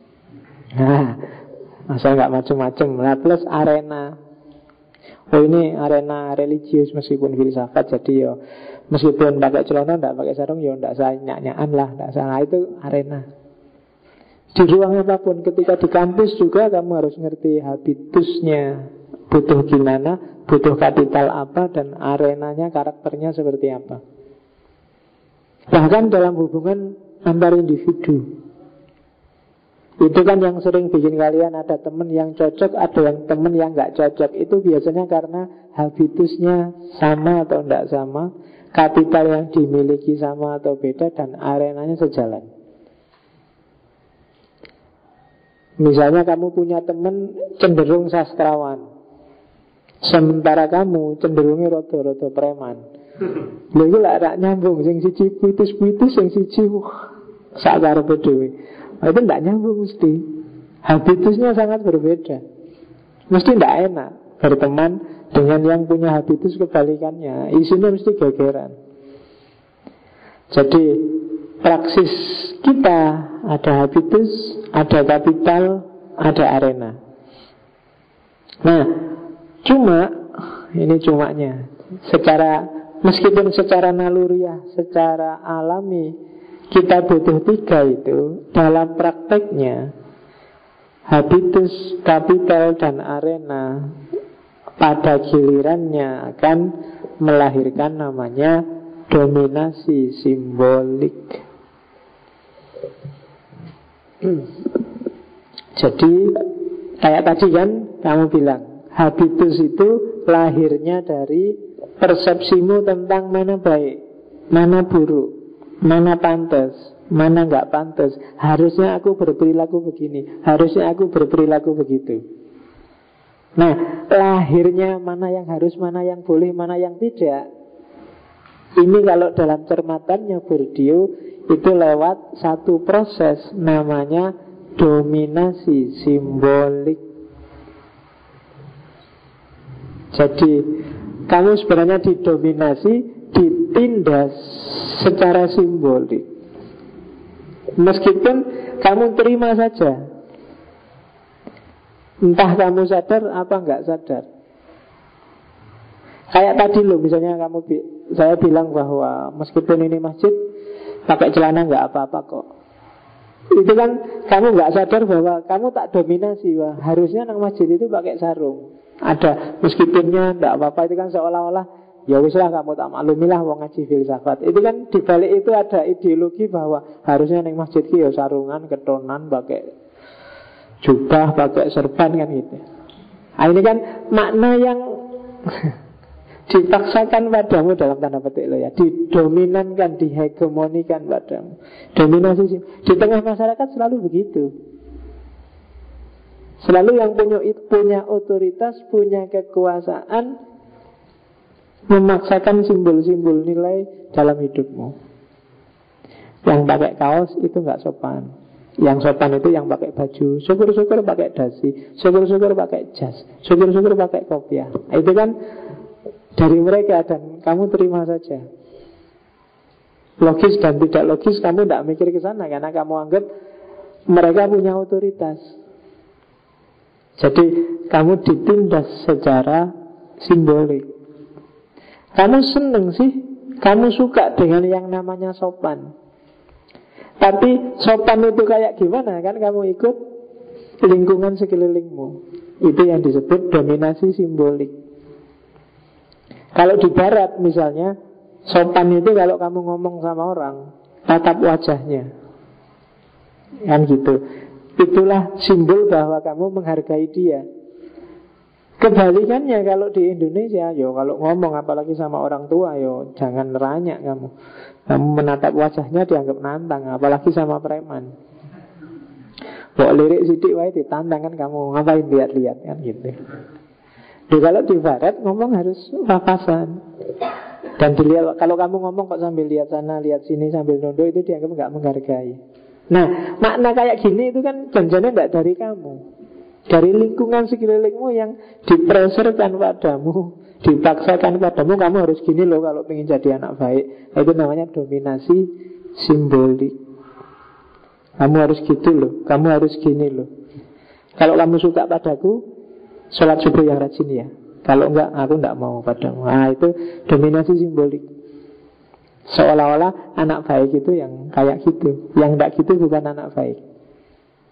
Masa nggak macem-macem. Nah, plus arena. Ini arena religius meskipun filsafat. Jadi ya meskipun pakai celana, nggak pakai sarung, ya nggak saya nyak-nyakan lah, nggak salah. Itu arena. Di ruang apapun, ketika di kampus juga kamu harus ngerti habitusnya, butuh gimana, butuh kapital apa, dan arenanya, karakternya seperti apa. Bahkan dalam hubungan antar individu, itu kan yang sering bikin kalian ada teman yang cocok, ada yang teman yang gak cocok. Itu biasanya karena habitusnya sama atau tidak sama, kapital yang dimiliki sama atau beda, dan arenanya sejalan. Misalnya kamu punya teman cenderung sastrawan, sementara kamu cenderungnya rodo-rodo preman. Lha iki lak rak nyambung, sing siji puitis-puitis, sing siji sak karepe dhewe. Itu tidak nyambung mesti. Habitusnya sangat berbeda. Mesti tidak enak berteman dengan yang punya habitus kebalikannya. Isinya mesti gegeran. Jadi praksis kita ada habitus, ada kapital, ada arena. Nah, ini cumanya, meskipun secara naluriah, secara alami kita butuh 3 itu, dalam prakteknya habitus, kapital, dan arena pada gilirannya akan melahirkan namanya dominasi simbolik. Jadi kayak tadi kan kamu bilang, habitus itu lahirnya dari persepsimu tentang mana baik, mana buruk, mana pantas, mana nggak pantas. Harusnya aku berperilaku begini, harusnya aku berperilaku begitu. Nah, lahirnya mana yang harus, mana yang boleh, mana yang tidak, ini kalau dalam cermatannya Bourdieu itu lewat satu proses namanya dominasi simbolik. Jadi kamu sebenarnya didominasi, ditindas secara simbolik. Meskipun kamu terima saja, entah kamu sadar apa enggak sadar. Kayak tadi loh, misalnya saya bilang bahwa meskipun ini masjid, pakai celana nggak apa-apa kok. Itu kan kamu nggak sadar bahwa kamu tak dominasi. Wah, harusnya nang masjid itu pakai sarung. Ada meskipunnya nggak apa-apa. Itu kan seolah-olah ya wis lah, kamu tak maklumilah wong ngaji filsafat. Itu kan dibalik itu ada ideologi bahwa harusnya nang masjid ki ya sarungan, ketonan, pakai jubah, pakai serban kan gitu. Nah, ini kan makna yang dipaksakan padamu dalam tanda petik lo ya, didominankan, dihegemonikan padamu. Dominasi di tengah masyarakat selalu begitu. Selalu yang punya otoritas, punya kekuasaan, memaksakan simbol-simbol nilai dalam hidupmu. Yang pakai kaos itu nggak sopan. Yang sopan itu yang pakai baju, syukur-syukur pakai dasi, syukur-syukur pakai jas, syukur-syukur pakai kopiah. Itu kan dari mereka, dan kamu terima saja. Logis dan tidak logis kamu tidak mikir ke sana, karena kamu anggap mereka punya otoritas. Jadi kamu ditindas secara simbolik. Kamu seneng sih, kamu suka dengan yang namanya sopan. Tapi sopan itu kayak gimana kan kamu ikut lingkungan sekelilingmu. Itu yang disebut dominasi simbolik. Kalau di barat misalnya, sopan itu kalau kamu ngomong sama orang, tatap wajahnya, kan gitu. Itulah simbol bahwa kamu menghargai dia. Kebalikannya kalau di Indonesia, yo kalau ngomong apalagi sama orang tua, yo jangan neranyak kamu. Kamu menatap wajahnya dianggap nantang, apalagi sama preman. Bawa lirik sidik wae ditantang kan kamu, ngapain lihat-lihat kan gitu. Kalau di barat ngomong harus papasan. Dan dilihat, kalau kamu ngomong kok sambil lihat sana, lihat sini, sambil nunduk, itu dianggap nggak menghargai. Nah, makna kayak gini itu kan janjinya nggak dari kamu, dari lingkungan sekelilingmu yang dipreserkan padamu, dipaksakan padamu. Kamu harus gini loh kalau ingin jadi anak baik. Itu namanya dominasi simbolik. Kamu harus gitu loh, kamu harus gini loh. Kalau kamu suka padaku, sholat subuh yang rajin ya. Kalau enggak, aku enggak mau padamu. Nah, itu dominasi simbolik. Seolah-olah anak baik itu yang kayak gitu. Yang enggak gitu bukan anak baik.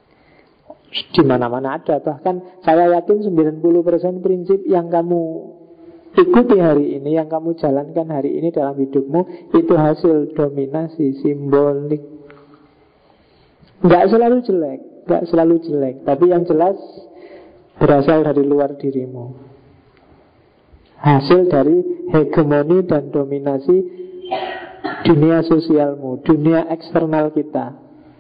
Di mana-mana ada. Bahkan saya yakin 90% prinsip yang kamu ikuti hari ini, yang kamu jalankan hari ini dalam hidupmu, itu hasil dominasi simbolik. Nggak selalu jelek, nggak selalu jelek, tapi yang jelas berasal dari luar dirimu, hasil dari hegemoni dan dominasi dunia sosialmu, dunia eksternal kita.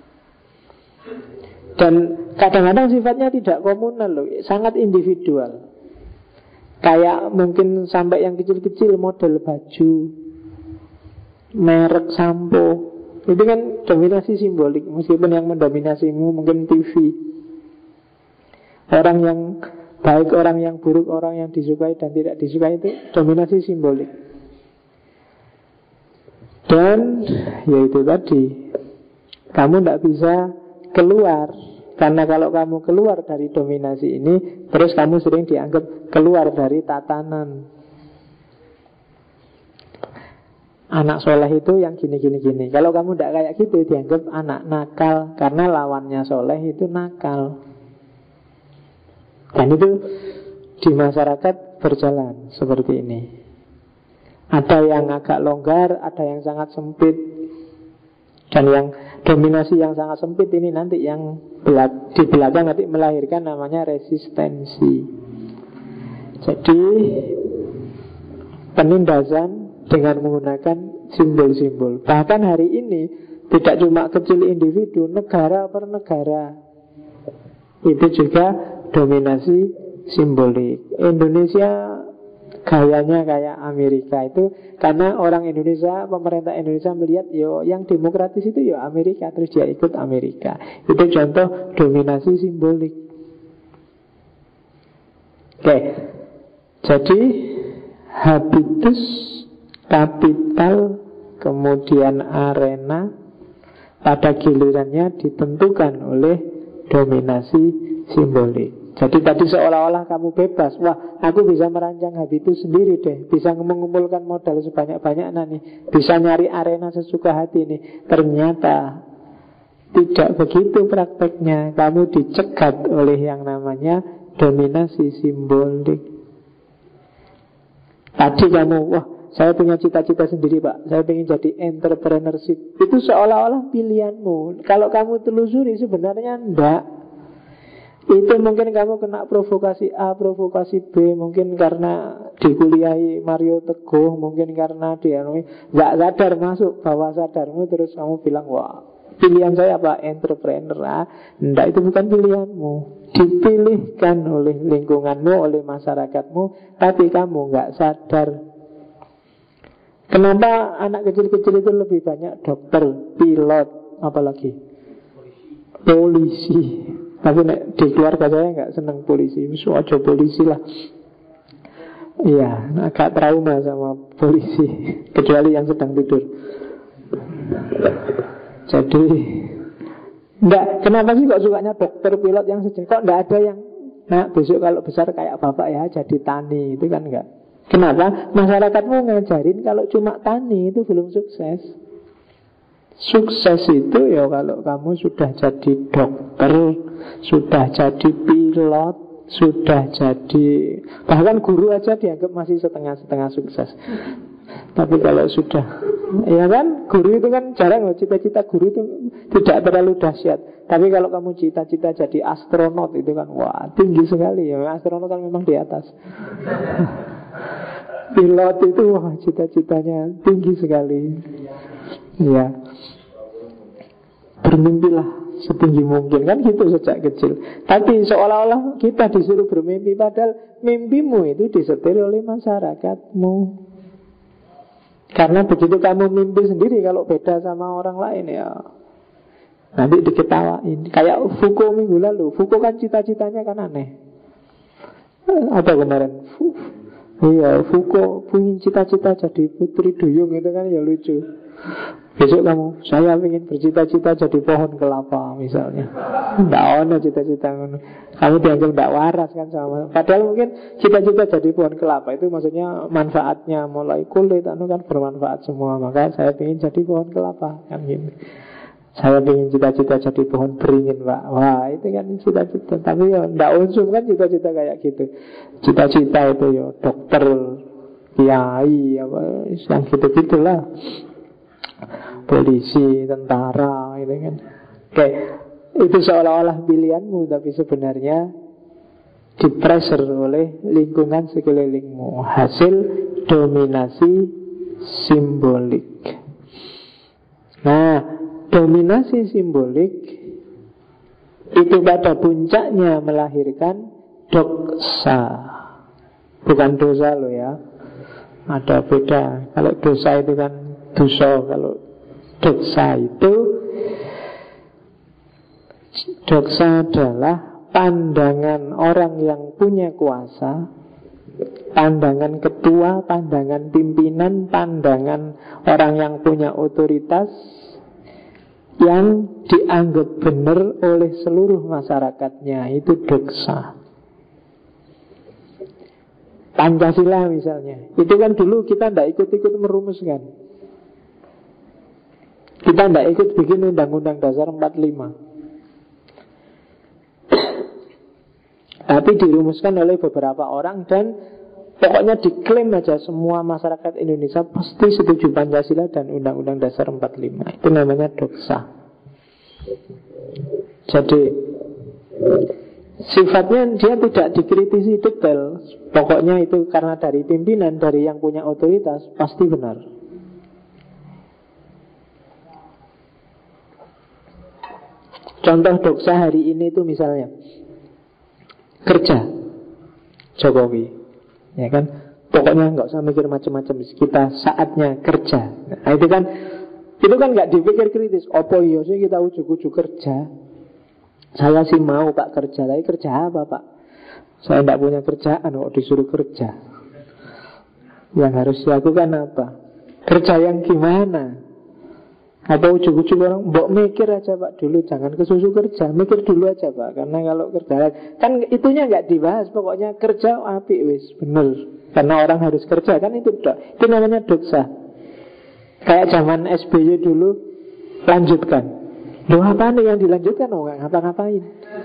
Dan kadang-kadang sifatnya tidak komunal loh, sangat individual. Kayak mungkin sampai yang kecil-kecil, model baju, merek sampo, itu kan dominasi simbolik. Meskipun yang mendominasimu mungkin TV, orang yang baik, orang yang buruk, orang yang disukai dan tidak disukai, itu dominasi simbolik. Dan yaitu tadi, kamu tidak bisa keluar. Karena kalau kamu keluar dari dominasi ini, terus kamu sering dianggap keluar dari tatanan. Anak soleh itu yang gini. Kalau kamu tidak kayak gitu, dianggap anak nakal. Karena lawannya soleh itu nakal. Dan itu di masyarakat berjalan seperti ini. Ada yang agak longgar, ada yang sangat sempit. Dan yang dominasi yang sangat sempit ini nanti yang di belakang nanti melahirkan namanya resistensi. Jadi penindasan dengan menggunakan simbol-simbol. Bahkan hari ini tidak cuma kecil individu, negara per negara itu juga dominasi simbolik. Indonesia gayanya kayak Amerika itu karena orang Indonesia, pemerintah Indonesia melihat yo yang demokratis itu yo Amerika, terus dia ikut Amerika. Itu contoh dominasi simbolik. Oke. Jadi habitus, kapital, kemudian arena pada gilirannya ditentukan oleh dominasi simbolik. Jadi tadi seolah-olah kamu bebas. Wah, aku bisa merancang habitus sendiri deh, bisa mengumpulkan modal sebanyak-banyaknya nih, bisa nyari arena sesuka hati nih. Ternyata tidak begitu prakteknya. Kamu dicegat oleh yang namanya dominasi simbolik. Tadi kamu, wah, saya punya cita-cita sendiri pak, saya ingin jadi entrepreneurship. Itu seolah-olah pilihanmu. Kalau kamu telusuri sebenarnya enggak. Itu mungkin kamu kena provokasi A, provokasi B. Mungkin karena dikuliahi Mario Teguh, mungkin karena dia nggak sadar masuk bawah sadarmu. Terus kamu bilang, wah, pilihan saya apa? Entrepreneur. Enggak, itu bukan pilihanmu. Dipilihkan oleh lingkunganmu, oleh masyarakatmu, tapi kamu nggak sadar. Kenapa anak kecil-kecil itu lebih banyak dokter, pilot, apalagi polisi. Tapi di keluarga saya nggak senang polisi. Aja polisi lah. Iya, agak trauma sama polisi. Kecuali yang sedang tidur. Jadi kenapa sih kok sukanya dokter, pilot yang sejenis? Kok nggak ada yang besok kalau besar kayak bapak ya jadi tani? Itu kan enggak. Kenapa? Masyarakatmu ngajarin kalau cuma tani itu belum sukses. Sukses itu ya kalau kamu sudah jadi dokter, sudah jadi pilot, sudah jadi, bahkan guru aja dianggap masih setengah-setengah sukses. Tapi kalau sudah, ya kan, guru itu kan jarang loh, cita-cita guru itu tidak terlalu dahsyat. Tapi kalau kamu cita-cita jadi astronot itu kan, wah, tinggi sekali ya. Astronot kan memang di atas. Pilot itu, wah, cita-citanya tinggi sekali. Ya, bermimpilah setinggi mungkin, kan gitu sejak kecil. Tapi seolah-olah kita disuruh bermimpi, padahal mimpimu itu disetir oleh masyarakatmu. Karena begitu kamu mimpi sendiri, kalau beda sama orang lain ya nanti diketawain. Kayak Foucault minggu lalu. Foucault kan cita-citanya kan aneh. Apa kemarin? Iya, Foucault punya cita-cita jadi putri duyung, itu kan ya lucu. Besok kamu, saya ingin bercita-cita jadi pohon kelapa misalnya. Nggak ada cita-cita. Kamu dianggap nggak waras kan sama. Padahal mungkin cita-cita jadi pohon kelapa itu maksudnya manfaatnya mulai kulit kan bermanfaat semua. Maka saya ingin jadi pohon kelapa kan gitu. Saya ingin cita-cita jadi pohon beringin, Pak. Wah, itu kan cita-cita. Tapi ya enggak unsur kan cita-cita kayak gitu. Cita-cita itu ya dokter, kiai, apa, yang gitu-gitulah. Polisi, tentara, gitu kan. Oke, itu seolah-olah pilihanmu, tapi sebenarnya dipressure oleh lingkungan sekelilingmu. Hasil dominasi simbolik. Nah, dominasi simbolik itu pada puncaknya melahirkan doksa. Bukan dosa loh ya. Ada beda. Kalau dosa itu kan dosa. Kalau doksa itu, doksa adalah pandangan orang yang punya kuasa, pandangan ketua, pandangan pimpinan, pandangan orang yang punya otoritas yang dianggap benar oleh seluruh masyarakatnya. Itu doksa. Pancasila misalnya, itu kan dulu kita tidak ikut-ikut merumuskan. Kita tidak ikut bikin Undang-Undang Dasar 45. Tapi dirumuskan oleh beberapa orang dan pokoknya diklaim aja semua masyarakat Indonesia pasti setuju Pancasila dan Undang-Undang Dasar 45. Itu namanya doksa. Jadi sifatnya dia tidak dikritisi detail. Pokoknya itu karena dari pimpinan, dari yang punya otoritas, pasti benar. Contoh doksa hari ini itu misalnya kerja Jokowi, ya kan? Pokoknya nggak usah mikir macam-macam, kita saatnya kerja. Nah, itu kan nggak dipikir kritis. Apa iya sih kita ujuk-ujuk kerja? Saya sih mau Pak kerja, tapi kerja apa Pak? Saya tidak punya kerjaan kok disuruh kerja. Yang harus dilakukan apa? Kerja yang gimana? Apa ujuk-ujuk orang, mbok mikir aja Pak dulu, jangan kesusu kerja, mikir dulu aja Pak. Karena kalau kerja, kan itunya nggak dibahas. Pokoknya kerja apik wis, bener. Karena orang harus kerja, kan itu itu namanya doksa. Kayak zaman SBY dulu, lanjutkan. Loh apa nih yang dilanjutkan? Oh nggak ngapa-ngapain.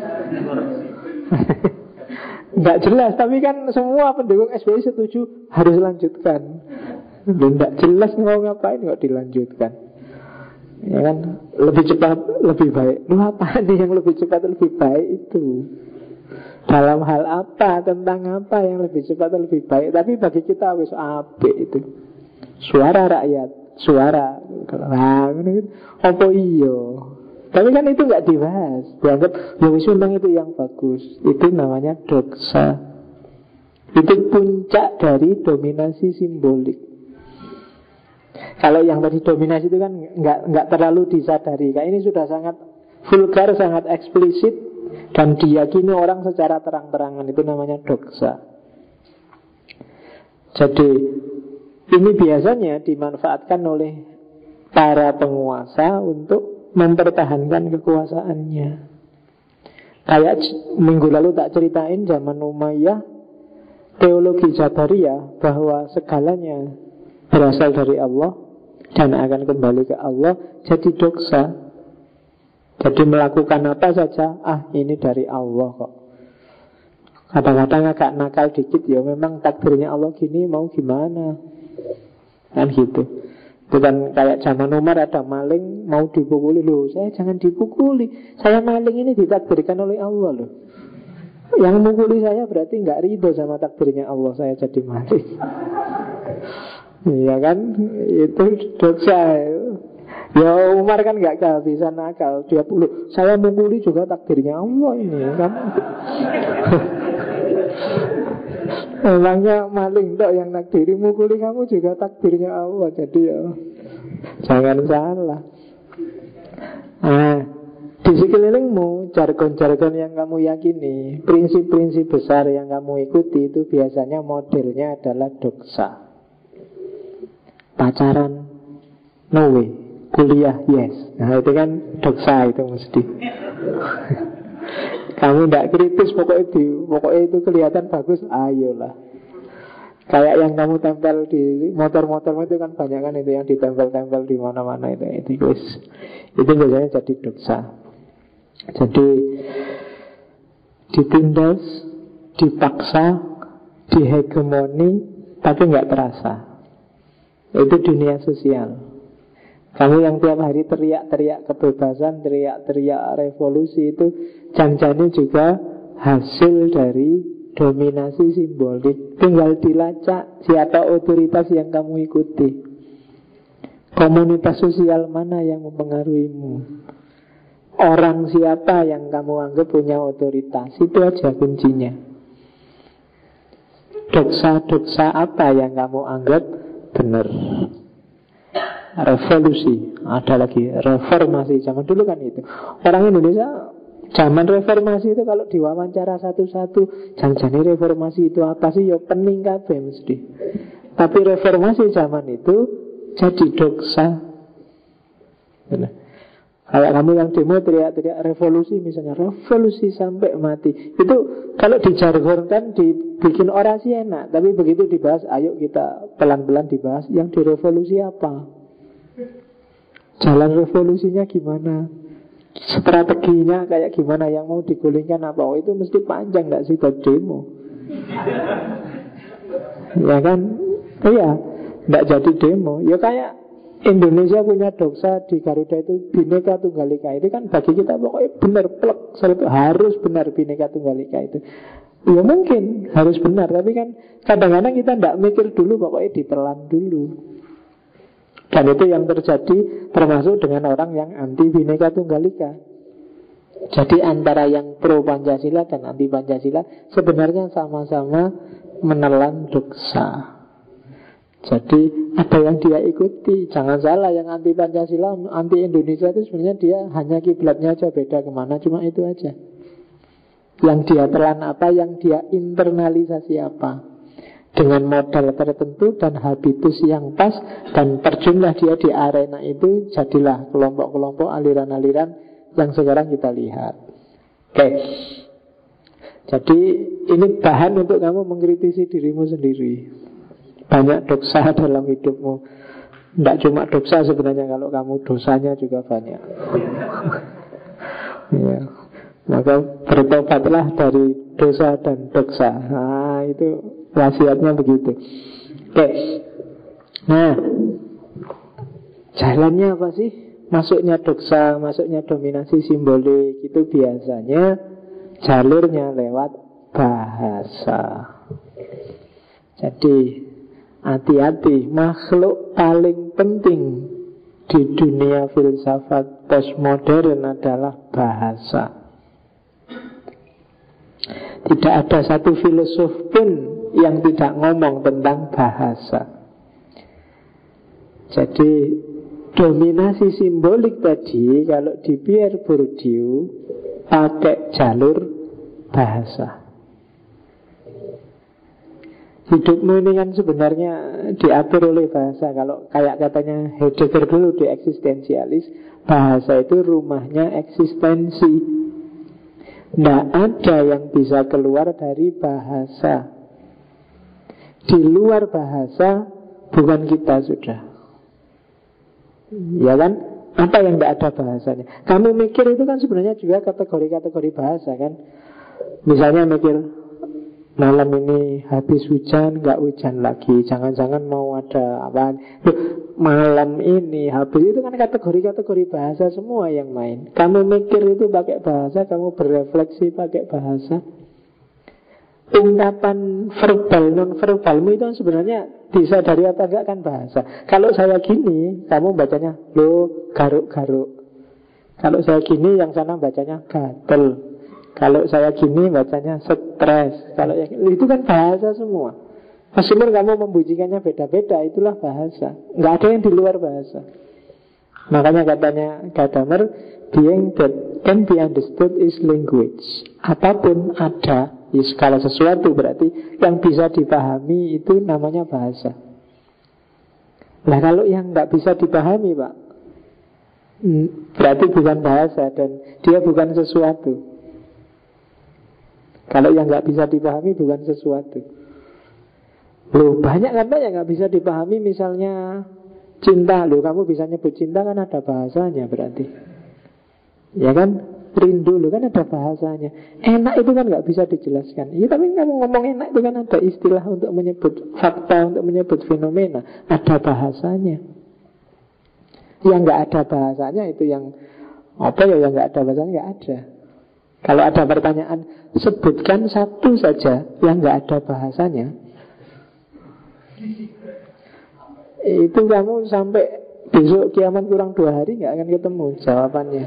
Nggak jelas, tapi kan semua pendukung SBY setuju harus lanjutkan. Loh nggak jelas mau ngapain kok dilanjutkan. Ya kan, lebih cepat lebih baik. Lu apa nih yang lebih cepat lebih baik itu? Dalam hal apa, tentang apa yang lebih cepat lebih baik? Tapi bagi kita wis apik itu. Suara rakyat, suara. Nah, apa iyo? Tapi kan itu nggak dibahas. Dianggap ya wis memang itu yang bagus. Itu namanya doksa. Itu puncak dari dominasi simbolik. Kalau yang tadi dominasi itu kan nggak terlalu disadari. Kayak ini sudah sangat vulgar, sangat eksplisit dan diyakini orang secara terang-terangan. Itu namanya doksa. Jadi ini biasanya dimanfaatkan oleh para penguasa untuk mempertahankan kekuasaannya. Kayak minggu lalu tak ceritain zaman Umayyah, teologi Jabariyah bahwa segalanya berasal dari Allah dan akan kembali ke Allah, jadi doksa. Jadi melakukan apa saja, ini dari Allah kok. Kadang-kadang agak nakal dikit, ya memang takdirnya Allah gini, mau gimana, kan gitu. Itu kan kayak zaman Umar ada maling mau dipukuli. Loh saya jangan dipukuli, saya maling ini ditakdirkan oleh Allah loh. Yang mukuli saya berarti nggak ridho sama takdirnya Allah saya jadi maling. Iya kan, itu dosa. Ya Umar kan gak kehabisan akal. Dia puluh, saya mukuli juga takdirnya Allah ini kan. Emangnya maling tok yang nakdiri, mukuli kamu juga takdirnya Allah. Jadi ya jangan salah. Di sekelilingmu, jargon-jargon yang kamu yakini, prinsip-prinsip besar yang kamu ikuti, itu biasanya modelnya adalah doksa. Pacaran, no way. Kuliah, yes. Nah itu kan doksa itu mesti. Kamu tidak kritis, pokoknya itu kelihatan bagus, ayolah. Kayak yang kamu tempel di motor-motor itu kan banyak kan itu yang ditempel-tempel di mana-mana itu biasanya jadi dosa. Jadi ditindas, dipaksa, dihegemoni, tapi nggak terasa. Itu dunia sosial. Kamu yang tiap hari teriak-teriak kebebasan, teriak-teriak revolusi, itu jangan-jangan juga hasil dari dominasi simbolik. Tinggal dilacak siapa otoritas yang kamu ikuti, komunitas sosial mana yang mempengaruhimu, orang siapa yang kamu anggap punya otoritas. Itu aja kuncinya. Doksa-doksa apa yang kamu anggap benar. Revolusi, ada lagi reformasi. Zaman dulu kan itu orang Indonesia zaman reformasi itu kalau diwawancara satu-satu, jangan-jangan reformasi itu apa sih? Ya pening kabeh mesti. Tapi reformasi zaman itu jadi doksa. Benar. Kalau kamu yang demo teriak-teriak revolusi misalnya, revolusi sampai mati, itu kalau dijargonkan, dibikin orasi enak. Tapi begitu dibahas, ayo kita pelan-pelan dibahas, yang direvolusi apa? Jalan revolusinya gimana? Strateginya kayak gimana? Yang mau digulingkan apa? Oh itu mesti panjang, gak sih buat demo. Ya kan? Iya, gak jadi demo. Ya kayak Indonesia punya doksa di Garuda itu Bhinneka Tunggal Ika. Itu kan bagi kita pokoknya benar plek, harus benar Bhinneka Tunggal Ika itu. Ya mungkin harus benar, tapi kan kadang-kadang kita tidak mikir dulu, pokoknya ditelan dulu. Dan itu yang terjadi termasuk dengan orang yang anti Bhinneka Tunggal Ika. Jadi antara yang pro Pancasila dan anti Pancasila sebenarnya sama-sama menelan doksa. Jadi ada yang dia ikuti. Jangan salah, yang anti Pancasila, anti Indonesia itu sebenarnya dia hanya kiblatnya aja beda kemana, cuma itu aja. Yang dia telan apa, yang dia internalisasi apa, dengan modal tertentu dan habitus yang pas, dan terjunlah dia di arena itu, jadilah kelompok-kelompok, aliran-aliran yang sekarang kita lihat. Oke. Jadi ini bahan untuk kamu mengkritisi dirimu sendiri. Banyak doksa dalam hidupmu. Tidak cuma doksa sebenarnya, kalau kamu dosanya juga banyak. Ya. Maka bertobatlah dari dosa dan doksa. Nah itu wasiatnya begitu. Oke. Nah, jalannya apa sih? Masuknya doksa, masuknya dominasi simbolik. Itu biasanya jalurnya lewat bahasa. Jadi hati-hati, makhluk paling penting di dunia filsafat postmodern adalah bahasa. Tidak ada satu filosof pun yang tidak ngomong tentang bahasa. Jadi dominasi simbolik tadi kalau di Pierre Bourdieu pakai jalur bahasa. Hidupmu ini kan sebenarnya diatur oleh bahasa. Kalau kayak katanya Heidegger dulu di eksistensialis, bahasa itu rumahnya eksistensi. Tidak ada yang bisa keluar dari bahasa. Di luar bahasa bukan kita sudah. Ya kan? Apa yang tidak ada bahasanya? Kamu mikir itu kan sebenarnya juga kategori-kategori bahasa kan. Misalnya mikir, malam ini habis hujan, nggak hujan lagi, jangan-jangan mau ada apa. Malam ini habis, itu kan kategori-kategori bahasa semua yang main. Kamu mikir itu pakai bahasa, kamu berefleksi pakai bahasa. Ungkapan verbal, non-verbalmu itu kan sebenarnya bisa dari apa enggak kan bahasa. Kalau saya gini, kamu bacanya lo garuk-garuk. Kalau saya gini, yang sana bacanya gatel. Kalau saya gini, bacanya stres. Kalau itu kan bahasa semua. Meskipun kamu membunyikannya beda-beda, itulah bahasa. Nggak ada yang di luar bahasa. Makanya katanya Gadamer, being that can be understood is language. Apapun ada, kalau sesuatu berarti yang bisa dipahami itu namanya bahasa. Nah kalau yang nggak bisa dipahami Pak, berarti bukan bahasa dan dia bukan sesuatu. Kalau yang nggak bisa dipahami bukan sesuatu. Loh, banyak kan Pak yang nggak bisa dipahami. Misalnya cinta. Loh, kamu bisa nyebut cinta kan ada bahasanya berarti. Ya kan? Rindu loh kan ada bahasanya. Enak itu kan nggak bisa dijelaskan. Ya tapi kamu ngomong enak itu kan ada istilah untuk menyebut fakta, untuk menyebut fenomena. Ada bahasanya. Yang nggak ada bahasanya itu yang apa ya, yang nggak ada bahasanya nggak ada. Kalau ada pertanyaan, sebutkan satu saja yang nggak ada bahasanya, itu kamu sampai besok kiamat kurang 2 hari nggak akan ketemu jawabannya.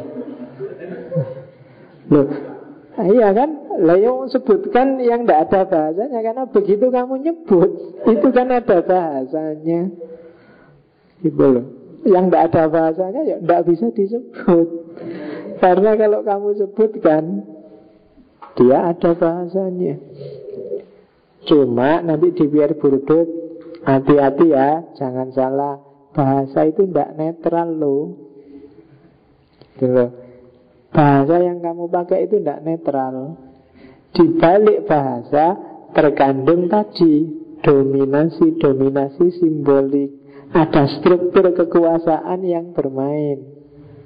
Loh, iya kan? Lah yang sebutkan yang tidak ada bahasanya, karena begitu kamu nyebut itu kan ada bahasanya. Gitu loh. Yang tidak ada bahasanya ya tidak bisa disebut. Karena kalau kamu sebutkan dia ada bahasanya. Cuma nanti di biar burdut, hati-hati ya, jangan salah. Bahasa itu tidak netral loh. Gitu loh. Bahasa yang kamu pakai itu tidak netral. Di balik bahasa terkandung tadi dominasi simbolik. Ada struktur kekuasaan yang bermain.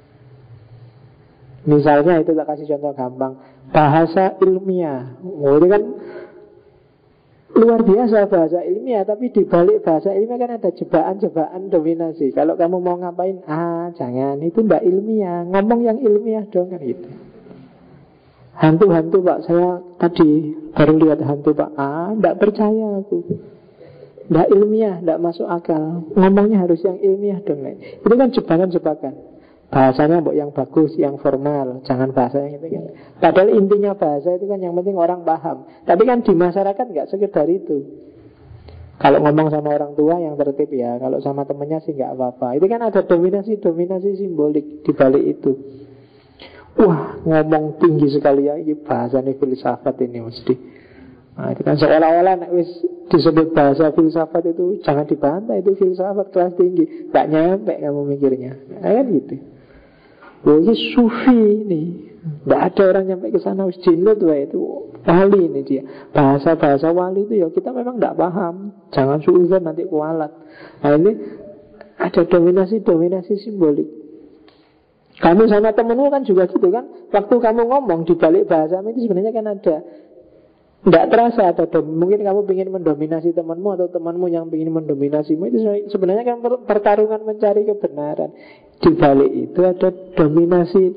Misalnya itu tak kasih contoh gampang. Bahasa ilmiah. Itu kan luar biasa bahasa ilmiah. Tapi di balik bahasa ilmiah kan ada jebakan-jebakan dominasi. Kalau kamu mau ngapain, jangan, itu tidak ilmiah. Ngomong yang ilmiah dong kan gitu. Hantu-hantu Pak, saya tadi baru lihat hantu Pak. Tidak percaya aku. Tidak ilmiah, tidak masuk akal. Ngomongnya harus yang ilmiah dong. Itu kan jebakan-jebakan. Bahasanya mbok yang bagus, yang formal. Jangan bahasa yang itu kan. Padahal intinya bahasa itu kan yang penting orang paham. Tapi kan di masyarakat nggak sekedar itu. Kalau ngomong sama orang tua yang tertib ya. Kalau sama temennya sih nggak apa-apa. Itu kan ada dominasi simbolik di balik itu. Wah, ngomong tinggi sekali ya. Ini bahasanya filsafat ini mesti. Nah, itu kan seolah-olah wis disebut bahasa filsafat itu jangan dibantah, itu filsafat kelas tinggi. Nggak nyampe kamu mikirnya. Kan gitu. Oh, ini sufi nih. Tidak ada orang nyampe ke sana. Jinut itu wali ini dia. Bahasa-bahasa wali itu ya kita memang tidak paham. Jangan suuzon nanti kualat. Nah ini ada dominasi simbolik. Kamu sama temenmu kan juga gitu kan. Waktu kamu ngomong di balik bahasa itu sebenarnya kan ada. Tidak terasa ada mungkin kamu ingin mendominasi temanmu atau temanmu yang ingin mendominasimu. Itu sebenarnya kan pertarungan mencari kebenaran. Di balik itu ada dominasi.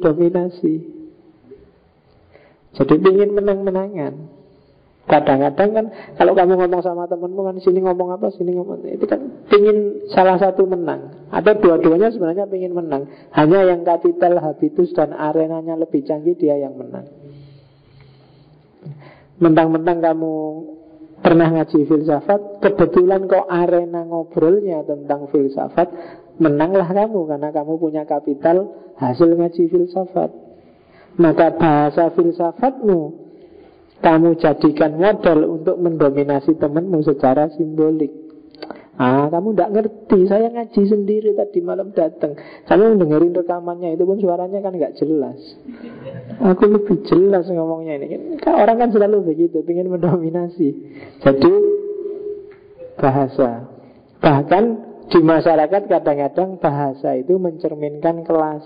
Jadi ingin menang-menangan. Kadang-kadang kan kalau kamu ngomong sama temanmu kan sini ngomong apa, sini ngomong, itu kan ingin salah satu menang. Atau dua-duanya sebenarnya ingin menang. Hanya yang kapital, habitus dan arenanya lebih canggih, dia yang menang. Mentang-mentang kamu pernah ngaji filsafat, kebetulan kok arena ngobrolnya tentang filsafat, menanglah kamu karena kamu punya kapital hasil ngaji filsafat. Maka bahasa filsafatmu kamu jadikan modal untuk mendominasi temanmu secara simbolik. Kamu tidak ngerti, saya ngaji sendiri tadi malam datang. Kamu dengerin rekamannya, itu pun suaranya kan nggak jelas. Aku lebih jelas ngomongnya ini. Orang kan selalu begitu, ingin mendominasi. Jadi bahasa. Bahkan di masyarakat kadang-kadang bahasa itu mencerminkan kelas.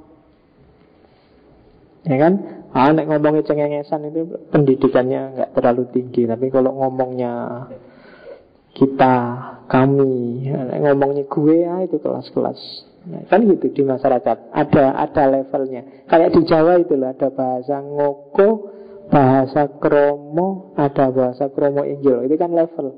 Ya kan? Nek ngomongnya cengengesan itu pendidikannya nggak terlalu tinggi. Tapi kalau ngomongnya kita, kami, ngomongnya gue, itu kelas-kelas. Nah, kan gitu di masyarakat. Ada levelnya. Kayak di Jawa itu loh, ada bahasa ngoko, bahasa kromo, ada bahasa kromo inggil. Itu kan level.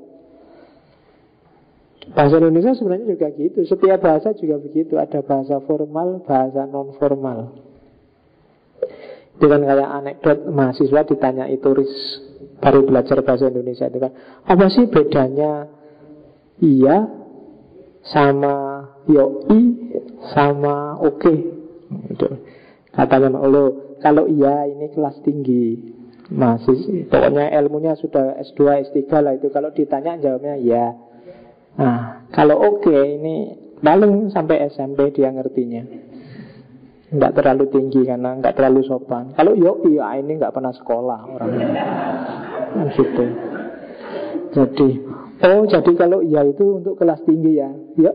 Bahasa Indonesia sebenarnya juga gitu. Setiap bahasa juga begitu. Ada bahasa formal, bahasa non formal. Itu kan kayak anekdot mahasiswa ditanyai turis baru belajar bahasa Indonesia itu kan, apa sih bedanya iya sama yoi sama oke? Katanya kalau iya ini kelas tinggi, mahasiswa pokoknya ilmunya sudah S2, S3 lah itu. Kalau ditanya jawabnya ya. Nah kalau oke ini paling sampai SMP dia ngertinya. Nggak terlalu tinggi karena nggak terlalu sopan. Kalau yoi ini nggak pernah sekolah orangnya. Gitu. Jadi Oh, jadi kalau ya itu untuk kelas tinggi ya. Ya,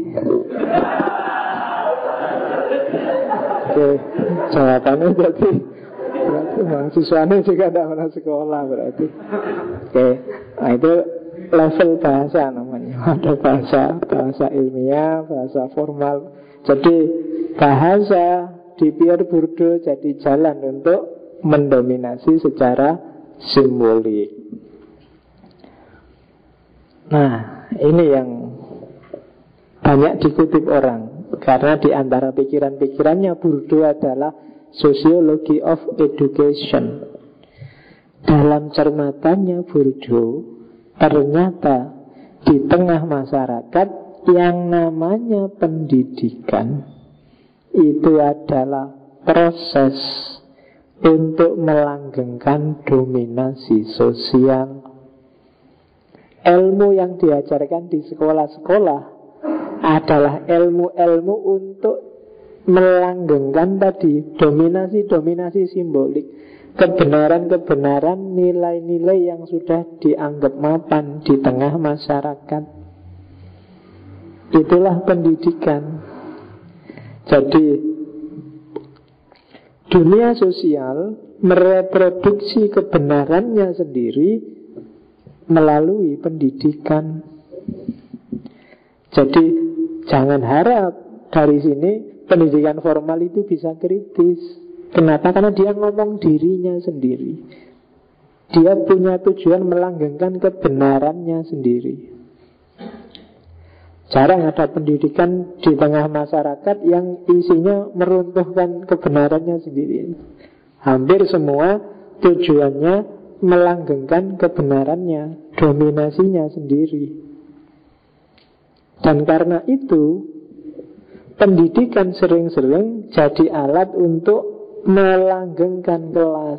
oke, jawabannya berarti mahasiswanya juga tidak pernah sekolah berarti. Oke, nah itu level bahasa namanya. Ada bahasa ilmiah, bahasa formal. Jadi bahasa di Pierre Bourdieu jadi jalan untuk mendominasi secara simbolik. Nah, ini yang banyak dikutip orang, karena di antara pikiran-pikirannya Bourdieu adalah Sociology of Education. Dalam cermatannya Bourdieu, ternyata di tengah masyarakat yang namanya pendidikan itu adalah proses untuk melanggengkan dominasi sosial. Ilmu yang diajarkan di sekolah-sekolah adalah ilmu-ilmu untuk melanggengkan tadi dominasi-dominasi simbolik, kebenaran-kebenaran, nilai-nilai yang sudah dianggap mapan di tengah masyarakat. Itulah pendidikan. Jadi dunia sosial mereproduksi kebenarannya sendiri melalui pendidikan. Jadi jangan harap dari sini pendidikan formal itu bisa kritis. Kenapa? Karena dia ngomong dirinya sendiri. Dia punya tujuan melanggengkan kebenarannya sendiri. Jarang ada pendidikan di tengah masyarakat yang isinya meruntuhkan kebenarannya sendiri. Hampir semua tujuannya melanggengkan kebenarannya, dominasinya sendiri. Dan karena itu pendidikan sering-sering jadi alat untuk melanggengkan kelas.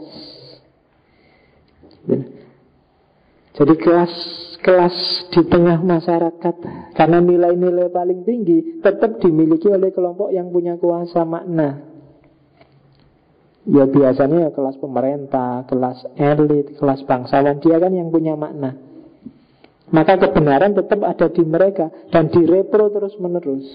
Jadi kelas di tengah masyarakat, karena nilai-nilai paling tinggi tetap dimiliki oleh kelompok yang punya kuasa makna. Ya biasanya ya kelas pemerintah, kelas elit, kelas bangsawan, dia kan yang punya makna. Maka kebenaran tetap ada di mereka dan direpro terus menerus.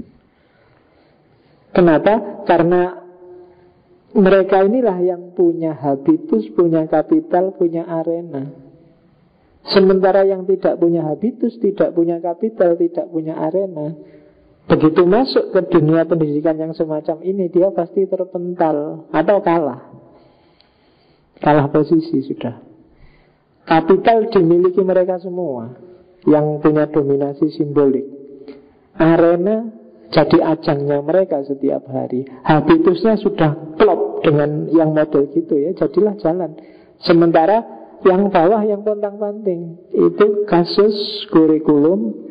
Kenapa? Karena mereka inilah yang punya habitus, punya kapital, punya arena. Sementara yang tidak punya habitus, tidak punya kapital, tidak punya arena, begitu masuk ke dunia pendidikan yang semacam ini, dia pasti terpental atau kalah. Kalah posisi sudah. Kapital dimiliki mereka semua yang punya dominasi simbolik. Arena jadi ajangnya mereka setiap hari. Habitusnya sudah klop dengan yang model gitu ya, jadilah jalan. Sementara yang bawah yang pontang-panting. Itu kasus kurikulum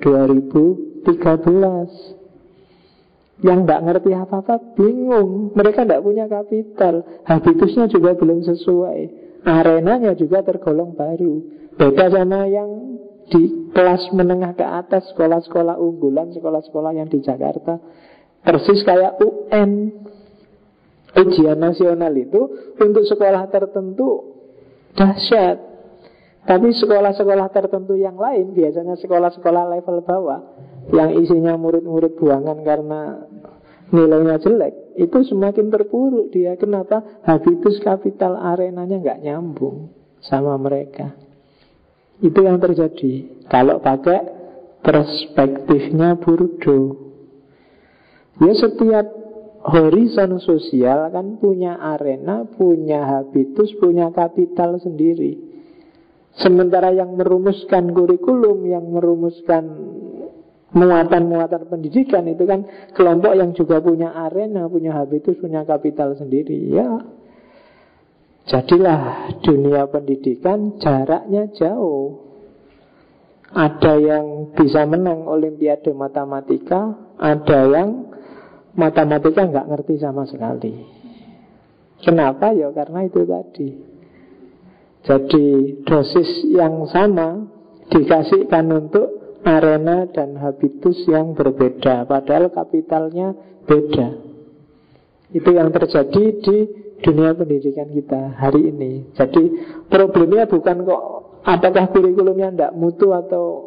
2013. Yang tidak ngerti apa-apa bingung. Mereka tidak punya kapital, habitusnya juga belum sesuai, arenanya juga tergolong baru. Beda sama yang di kelas menengah ke atas, sekolah-sekolah unggulan, sekolah-sekolah yang di Jakarta. Persis kayak UN. Ujian nasional itu untuk sekolah tertentu dahsyat. Tapi sekolah-sekolah tertentu yang lain, biasanya sekolah-sekolah level bawah, yang isinya murid-murid buangan karena nilainya jelek, itu semakin terpuruk dia. Kenapa? Habitus kapital arenanya nggak nyambung sama mereka. Itu yang terjadi kalau pakai perspektifnya Bourdieu. Ya, setiap horizon sosial kan punya arena, punya habitus, punya kapital sendiri. Sementara yang merumuskan kurikulum, yang merumuskan muatan-muatan pendidikan, itu kan kelompok yang juga punya arena, punya habitus, punya kapital sendiri. Ya, jadilah dunia pendidikan jaraknya jauh. Ada yang bisa menang olimpiade matematika, ada yang matematika nggak ngerti sama sekali. Kenapa? Ya karena itu tadi. Jadi dosis yang sama dikasihkan untuk arena dan habitus yang berbeda, padahal kapitalnya beda. Itu yang terjadi di dunia pendidikan kita hari ini. Jadi problemnya bukan kok apakah kurikulumnya tidak mutu atau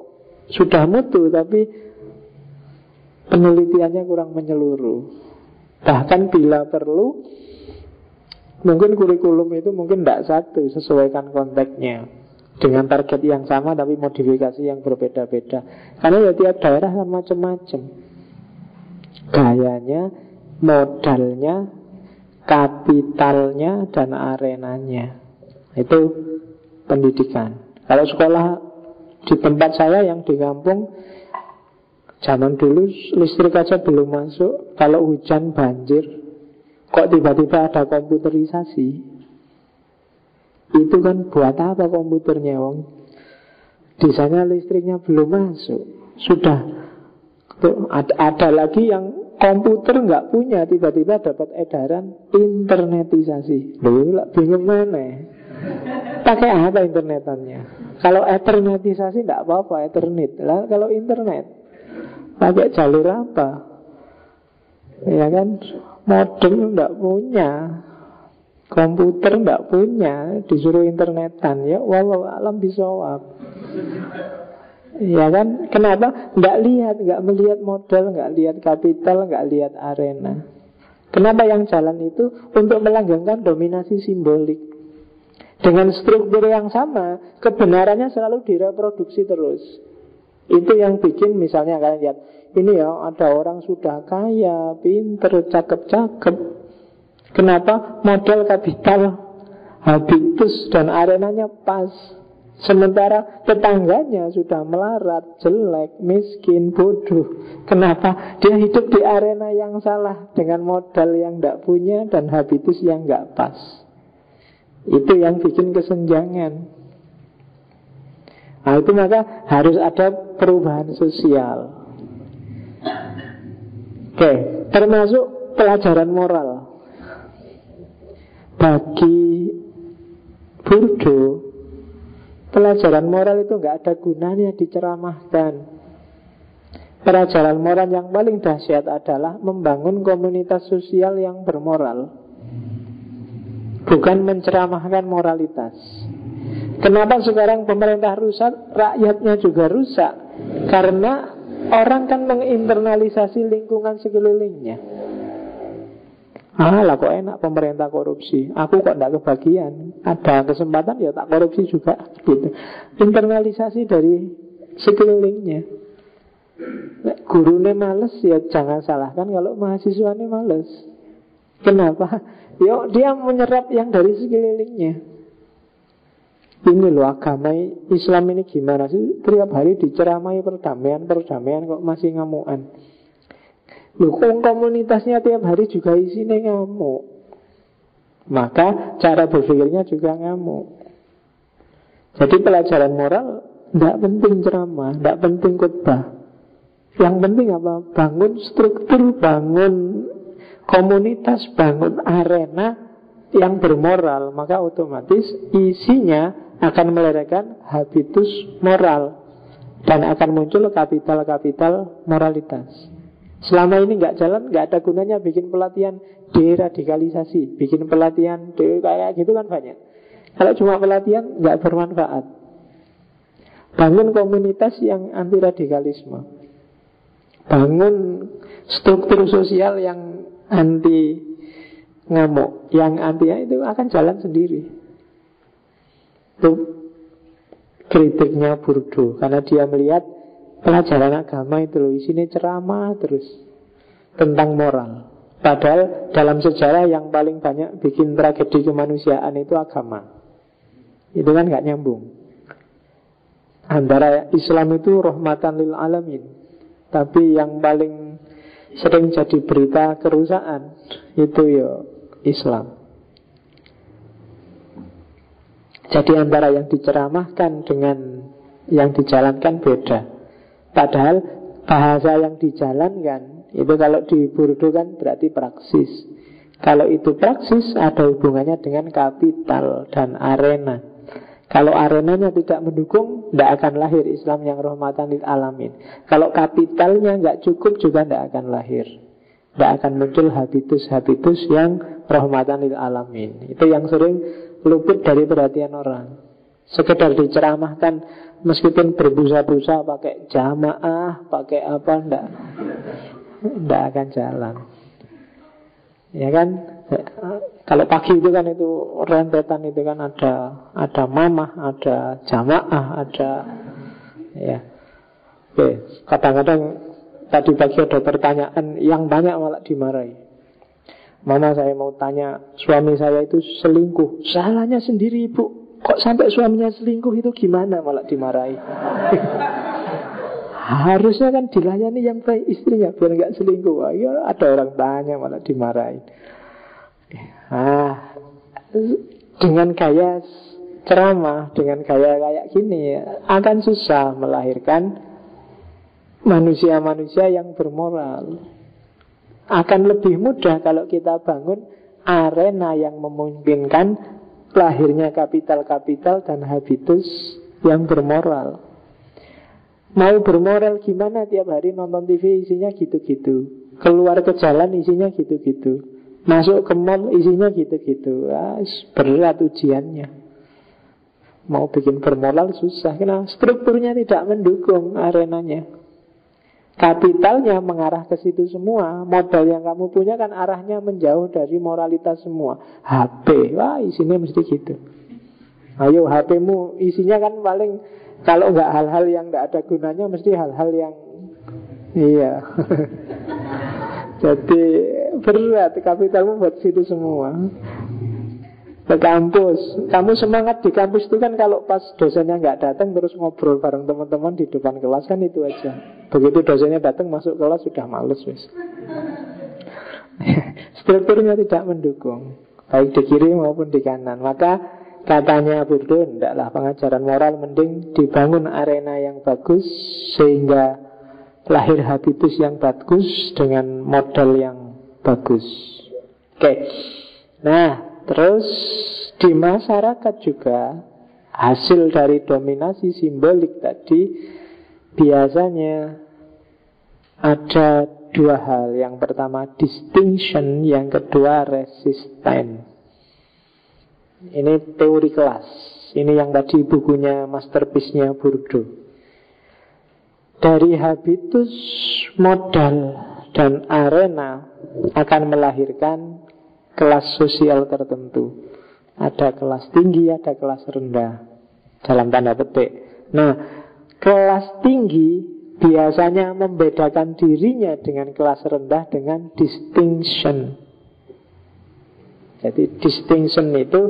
sudah mutu, tapi penelitiannya kurang menyeluruh. Bahkan bila perlu, mungkin kurikulum itu mungkin tidak satu, sesuaikan konteksnya dengan target yang sama tapi modifikasi yang berbeda-beda. Karena ya tiap daerah kan macam-macam gayanya, modalnya, kapitalnya, dan arenanya. Itu pendidikan. Kalau sekolah di tempat saya yang di kampung, zaman dulu listrik aja belum masuk. Kalau hujan banjir, kok tiba-tiba ada komputerisasi? Itu kan buat apa komputernya, wong? Di sana listriknya belum masuk. Sudah ada lagi yang komputer nggak punya, tiba-tiba dapat edaran internetisasi. Loh, bingung mana? Pakai apa internetannya? Kalau ethernetisasi tidak apa-apa, ethernet. Lah kalau internet pakai jalur apa? Ya kan, modem tidak punya, komputer tidak punya, disuruh internetan. Ya wallahu alam bisawab. Ya kan, kenapa? Nggak melihat modal, nggak lihat kapital, nggak lihat arena. Kenapa yang jalan itu? Untuk melanggengkan dominasi simbolik. Dengan struktur yang sama, kebenarannya selalu direproduksi terus. Itu yang bikin, misalnya kalian lihat, ini ya ada orang sudah kaya, pinter, cakep-cakep. Kenapa? Modal, kapital, habitus, dan arenanya pas. Sementara tetangganya sudah melarat, jelek, miskin, bodoh. Kenapa? Dia hidup di arena yang salah, dengan modal yang tidak punya dan habitus yang nggak pas. Itu yang bikin kesenjangan. Nah itu maka harus ada perubahan sosial. Oke, termasuk pelajaran moral. Bagi Bourdieu, pelajaran moral itu nggak ada gunanya diceramahkan. Pelajaran moral yang paling dahsyat adalah membangun komunitas sosial yang bermoral, bukan menceramahkan moralitas. Kenapa sekarang pemerintah rusak, rakyatnya juga rusak? Karena orang kan menginternalisasi lingkungan sekelilingnya. Lah kok enak pemerintah korupsi, aku kok tidak kebagian. Ada kesempatan ya tak korupsi juga gitu. Internalisasi dari sekelilingnya. Gurunya males ya jangan salahkan kalau mahasiswanya males. Kenapa? Yo dia menyerap yang dari sekelilingnya. Ini loh agama Islam ini gimana sih? Tiap hari diceramai perdamaian kok masih ngamuan. Loh komunitasnya tiap hari juga isinya ngamuk. Maka cara berpikirnya juga ngamuk. Jadi pelajaran moral tidak penting ceramah, tidak penting khotbah. Yang penting apa? Bangun struktur, bangun komunitas, bangun arena yang bermoral. Maka otomatis isinya akan melahirkan habitus moral dan akan muncul kapital-kapital moralitas. Selama ini nggak jalan, nggak ada gunanya bikin pelatihan deradikalisasi, bikin pelatihan kayak gitu kan banyak. Kalau cuma pelatihan nggak bermanfaat. Bangun komunitas yang anti radikalisme, bangun struktur sosial yang anti ngamuk, yang anti itu akan jalan sendiri. Itu kritiknya Bourdieu, karena dia melihat pelajaran agama itu loh isinya ceramah terus tentang moral. Padahal dalam sejarah yang paling banyak bikin tragedi kemanusiaan itu agama. Itu kan gak nyambung. Antara Islam itu rahmatan lil alamin, tapi yang paling sering jadi berita kerusakan itu ya Islam. Jadi antara yang diceramahkan dengan yang dijalankan beda. Padahal bahasa yang dijalankan itu kalau di Bourdieu kan berarti praksis. Kalau itu praksis ada hubungannya dengan kapital dan arena. Kalau arenanya tidak mendukung, tidak akan lahir Islam yang rahmatan lil alamin. Kalau kapitalnya nggak cukup juga tidak akan lahir. Tidak akan muncul habitus-habitus yang rahmatan lil alamin. Itu yang sering luput dari perhatian orang. Sekedar diceramahkan meskipun berbusa-busa pakai jamaah, pakai apa, ndak akan jalan. Ya kan? Kalau pagi itu kan itu rentetan itu kan ada mamah, ada jamaah, ada ya. Oke, kadang-kadang tadi pagi ada pertanyaan yang banyak malah dimarahi. Mama, saya mau tanya, suami saya itu selingkuh. Salahnya sendiri, ibu. Kok sampai suaminya selingkuh itu gimana? Malah dimarahi. Harusnya kan dilayani yang baik istrinya biar nggak selingkuh. Wah, ya, ada orang tanya malah dimarahin. Dengan gaya ceramah, dengan gaya kayak gini ya, akan susah melahirkan manusia-manusia yang bermoral. Akan lebih mudah kalau kita bangun arena yang memungkinkan lahirnya kapital-kapital dan habitus yang bermoral. Mau bermoral gimana? Tiap hari nonton TV isinya gitu-gitu, keluar ke jalan isinya gitu-gitu, masuk ke mall isinya gitu-gitu. Berat ujiannya. Mau bikin bermoral susah. Karena strukturnya tidak mendukung arenanya. Kapitalnya mengarah ke situ semua. Modal yang kamu punya kan arahnya menjauh dari moralitas semua. HP, wah isinya mesti gitu. Ayo HP-mu isinya kan paling, kalau nggak hal-hal yang nggak ada gunanya, mesti hal-hal yang iya. Jadi berat kapitalmu buat situ semua. Ke kampus, kamu semangat di kampus itu kan kalau pas dosennya nggak datang terus ngobrol bareng teman-teman di depan kelas kan itu aja. Begitu dosennya datang masuk kelas sudah males wis. Strukturnya tidak mendukung, baik di kiri maupun di kanan. Maka katanya Bourdieu, hendaklah pengajaran moral mending dibangun arena yang bagus sehingga lahir habitus yang bagus dengan modal yang bagus. Oke. Nah, terus di masyarakat juga hasil dari dominasi simbolik tadi biasanya ada dua hal. Yang pertama distinction, yang kedua resistance. Ini teori kelas. Ini yang tadi bukunya masterpiece-nya Bourdieu. Dari habitus, modal, dan arena akan melahirkan kelas sosial tertentu. Ada kelas tinggi, ada kelas rendah, dalam tanda petik. Nah, kelas tinggi biasanya membedakan dirinya dengan kelas rendah dengan distinction. Jadi distinction itu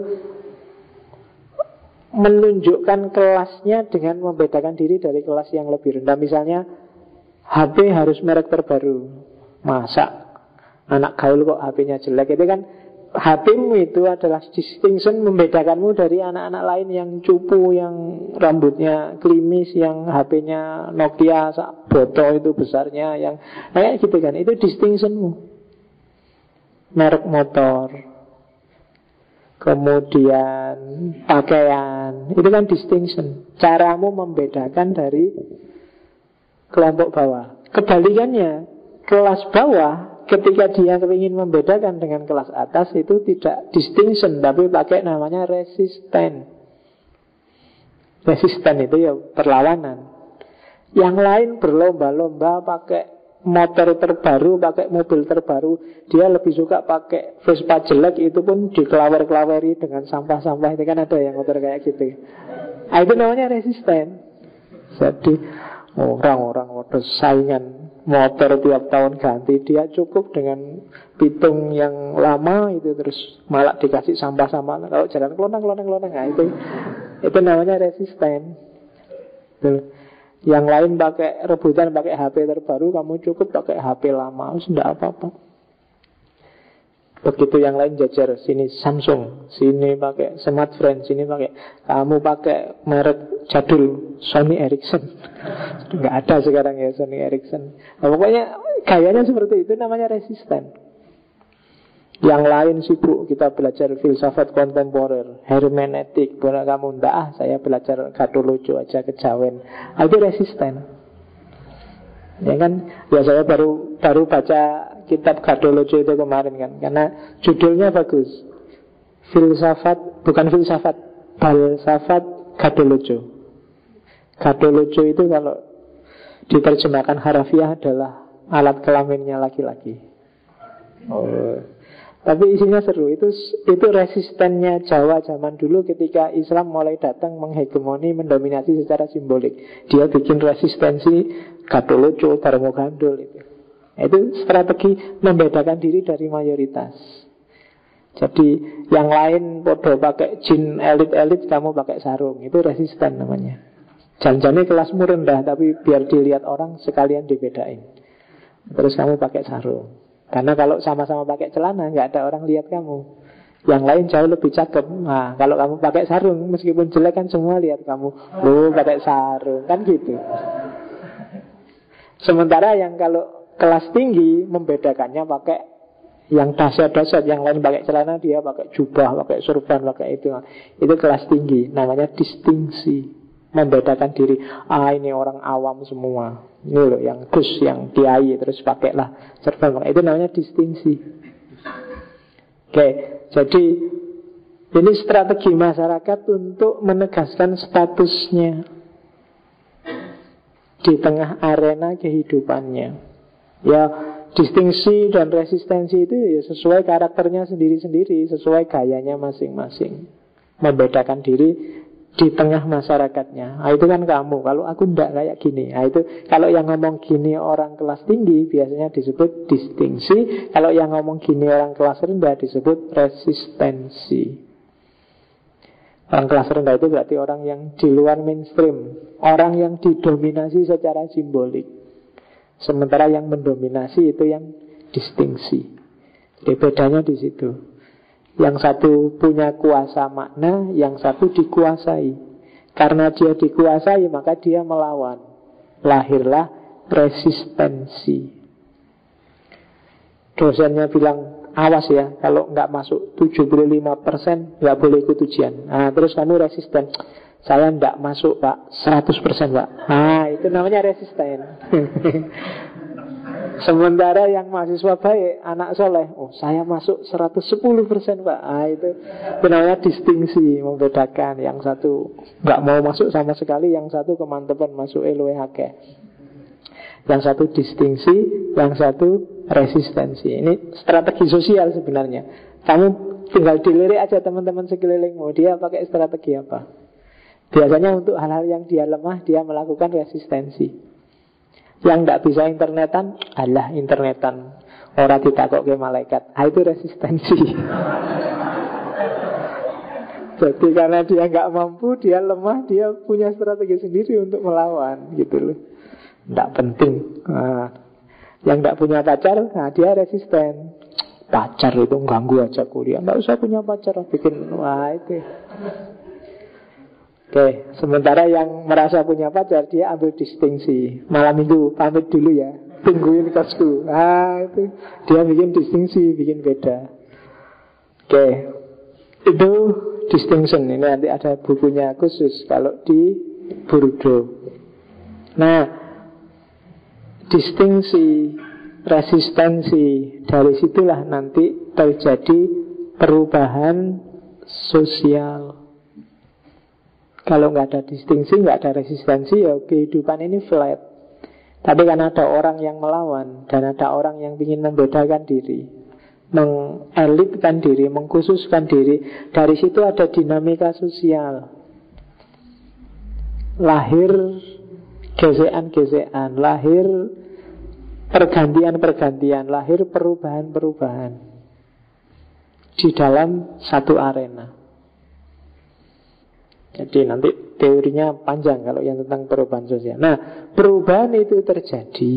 menunjukkan kelasnya dengan membedakan diri dari kelas yang lebih rendah. Misalnya HP harus merek terbaru. Masa anak gaul kok HP-nya jelek? Itu kan HP-mu itu adalah distinction, membedakanmu dari anak-anak lain yang cupu, yang rambutnya klimis, yang HP-nya Nokia botol itu besarnya, yang kayak gitu kan. Itu distinction-mu. Merek motor, kemudian pakaian, itu kan distinction. Caramu membedakan dari kelompok bawah. Kebalikannya, kelas bawah ketika dia ingin membedakan dengan kelas atas itu tidak distinction, tapi pakai namanya resisten. Resisten itu ya perlawanan. Yang lain berlomba-lomba pakai motor terbaru, pakai mobil terbaru. Dia lebih suka pakai Vespa jelek, itu pun dikelawer-kelaweri dengan sampah-sampah. Itu kan ada yang motor kayak gitu. Itu namanya resisten. Jadi orang-orang motor saingan motor tiap tahun ganti, dia cukup dengan pitung yang lama itu, terus malah dikasih sampah-sampah. Kalau jalan kelonang-kelonang, nah itu namanya resisten. Yang lain pakai rebutan pakai HP terbaru, kamu cukup pakai HP lama, sudah apa-apa. Begitu yang lain jajar, sini Samsung, sini pakai smartphone, sini pakai, kamu pakai merek jadul Sony Ericsson. Nggak ada sekarang ya Sony Ericsson. Nah, pokoknya gayanya seperti itu, namanya resisten. Yang lain sibuk, kita belajar filsafat kontemporer, hermeneutik. Karena kamu ndak, saya belajar katolojo aja, kejawen. Itu resisten. Ya kan, ya saya baru baca kitab katolojo itu kemarin kan, karena judulnya bagus. Filsafat, bukan filsafat, balsafat katolojo. Kado lucu itu kalau diterjemahkan harafiah adalah alat kelaminnya laki-laki. Oh. Tapi isinya seru. Itu resistennya Jawa zaman dulu ketika Islam mulai datang menghegemoni, mendominasi secara simbolik. Dia bikin resistensi kado lucu, darmo gandul itu. Itu strategi membedakan diri dari mayoritas. Jadi yang lain podo pakai jin elit-elit, kamu pakai sarung. Itu resisten namanya. Jangan-jangan kelasmu rendah, tapi biar dilihat orang sekalian dibedain. Terus kamu pakai sarung. Karena kalau sama-sama pakai celana nggak ada orang lihat kamu. Yang lain jauh lebih cakep. Nah, kalau kamu pakai sarung, meskipun jelek kan semua lihat kamu. Loh, pakai sarung, kan gitu. Sementara yang kalau kelas tinggi membedakannya pakai yang dahsyat-dahsyat. Yang lain pakai celana, dia pakai jubah, pakai surban, pakai itu. Itu kelas tinggi, namanya distingsi. Membedakan diri. Ini orang awam semua. Ini loh yang gus, yang kiai, terus pakailah serban. Itu namanya distingsi. Oke, jadi ini strategi masyarakat untuk menegaskan statusnya di tengah arena kehidupannya. Ya, distingsi dan resistensi itu ya sesuai karakternya sendiri-sendiri, sesuai gayanya masing-masing. Membedakan diri di tengah masyarakatnya. Itu kan kamu. Kalau aku enggak kayak gini. Itu kalau yang ngomong gini orang kelas tinggi biasanya disebut distingsi. Kalau yang ngomong gini orang kelas rendah disebut resistensi. Orang kelas rendah itu berarti orang yang di luar mainstream, orang yang didominasi secara simbolik. Sementara yang mendominasi itu yang distingsi. Jadi bedanya di situ. Yang satu punya kuasa makna, yang satu dikuasai. Karena dia dikuasai, maka dia melawan. Lahirlah resistensi. Dosennya bilang, awas ya, kalau nggak masuk 75% nggak boleh ikut ujian. Nah, terus kamu resisten. Saya nggak masuk pak, 100% pak. Nah, itu namanya resisten. Sementara yang mahasiswa baik, anak soleh, saya masuk 110% pak. Itu namanya distingsi, membedakan. Yang satu nggak mau masuk sama sekali, yang satu kemantepan masuk LWHK. Yang satu distingsi, yang satu resistensi. Ini strategi sosial sebenarnya. Kamu tinggal dilirik aja teman-teman sekelilingmu, dia pakai strategi apa. Biasanya untuk hal-hal yang dia lemah, dia melakukan resistensi. Yang tidak bisa internetan, alah internetan, orang ditakok ke malaikat. Itu resistensi. Jadi karena dia nggak mampu, dia lemah, dia punya strategi sendiri untuk melawan, gitu loh. Tidak penting. Yang tidak punya pacar, dia resisten. Pacar itu ganggu aja kuliah, nggak usah punya pacar, bikin itu. Oke, sementara yang merasa punya pacar, dia ambil distingsi. Malam minggu pamit dulu ya, tungguin kosku. Itu dia bikin distingsi, bikin beda. Oke, itu distinction. Ini nanti ada bukunya khusus kalau di Burdo. Nah, distingsi, resistensi, dari situlah nanti terjadi perubahan sosial. Kalau nggak ada distingsi, nggak ada resistensi, ya kehidupan ini flat. Tapi kan ada orang yang melawan, dan ada orang yang ingin membedakan diri, mengelitkan diri, mengkhususkan diri. Dari situ ada dinamika sosial. Lahir gesekan-gesekan, lahir pergantian-pergantian, lahir perubahan-perubahan di dalam satu arena. Jadi nanti teorinya panjang kalau yang tentang perubahan sosial. Nah, perubahan itu terjadi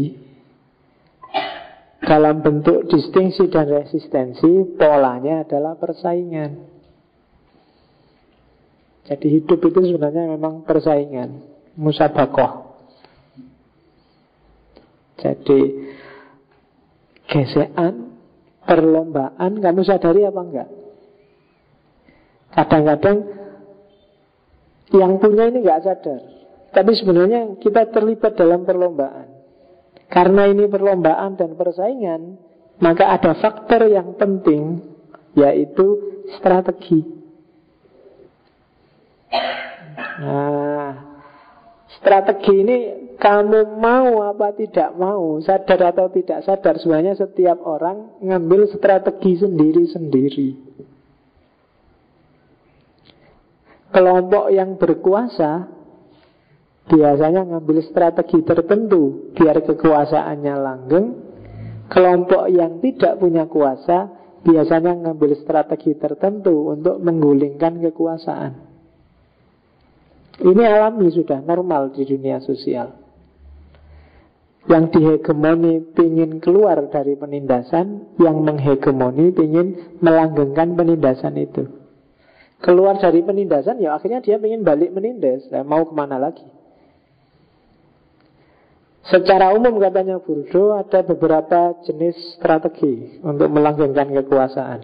dalam bentuk distingsi dan resistensi. Polanya adalah persaingan. Jadi hidup itu sebenarnya memang persaingan, musabakoh. Jadi gesekan, perlombaan, kamu sadari apa enggak? Kadang-kadang yang punya ini nggak sadar, tapi sebenarnya kita terlibat dalam perlombaan. Karena ini perlombaan dan persaingan, maka ada faktor yang penting, yaitu strategi. Nah, Strategi ini kamu mau apa tidak mau, sadar atau tidak sadar, sebenarnya setiap orang ngambil strategi sendiri-sendiri. Kelompok yang berkuasa biasanya ngambil strategi tertentu biar kekuasaannya langgeng. Kelompok yang tidak punya kuasa biasanya ngambil strategi tertentu untuk menggulingkan kekuasaan. Ini alami, sudah normal di dunia sosial. Yang dihegemoni pingin keluar dari penindasan, yang menghegemoni pingin melanggengkan penindasan itu. Keluar dari penindasan, ya akhirnya dia pingin balik menindas. Mau kemana lagi? Secara umum katanya Bourdieu ada beberapa jenis strategi untuk melanggengkan kekuasaan.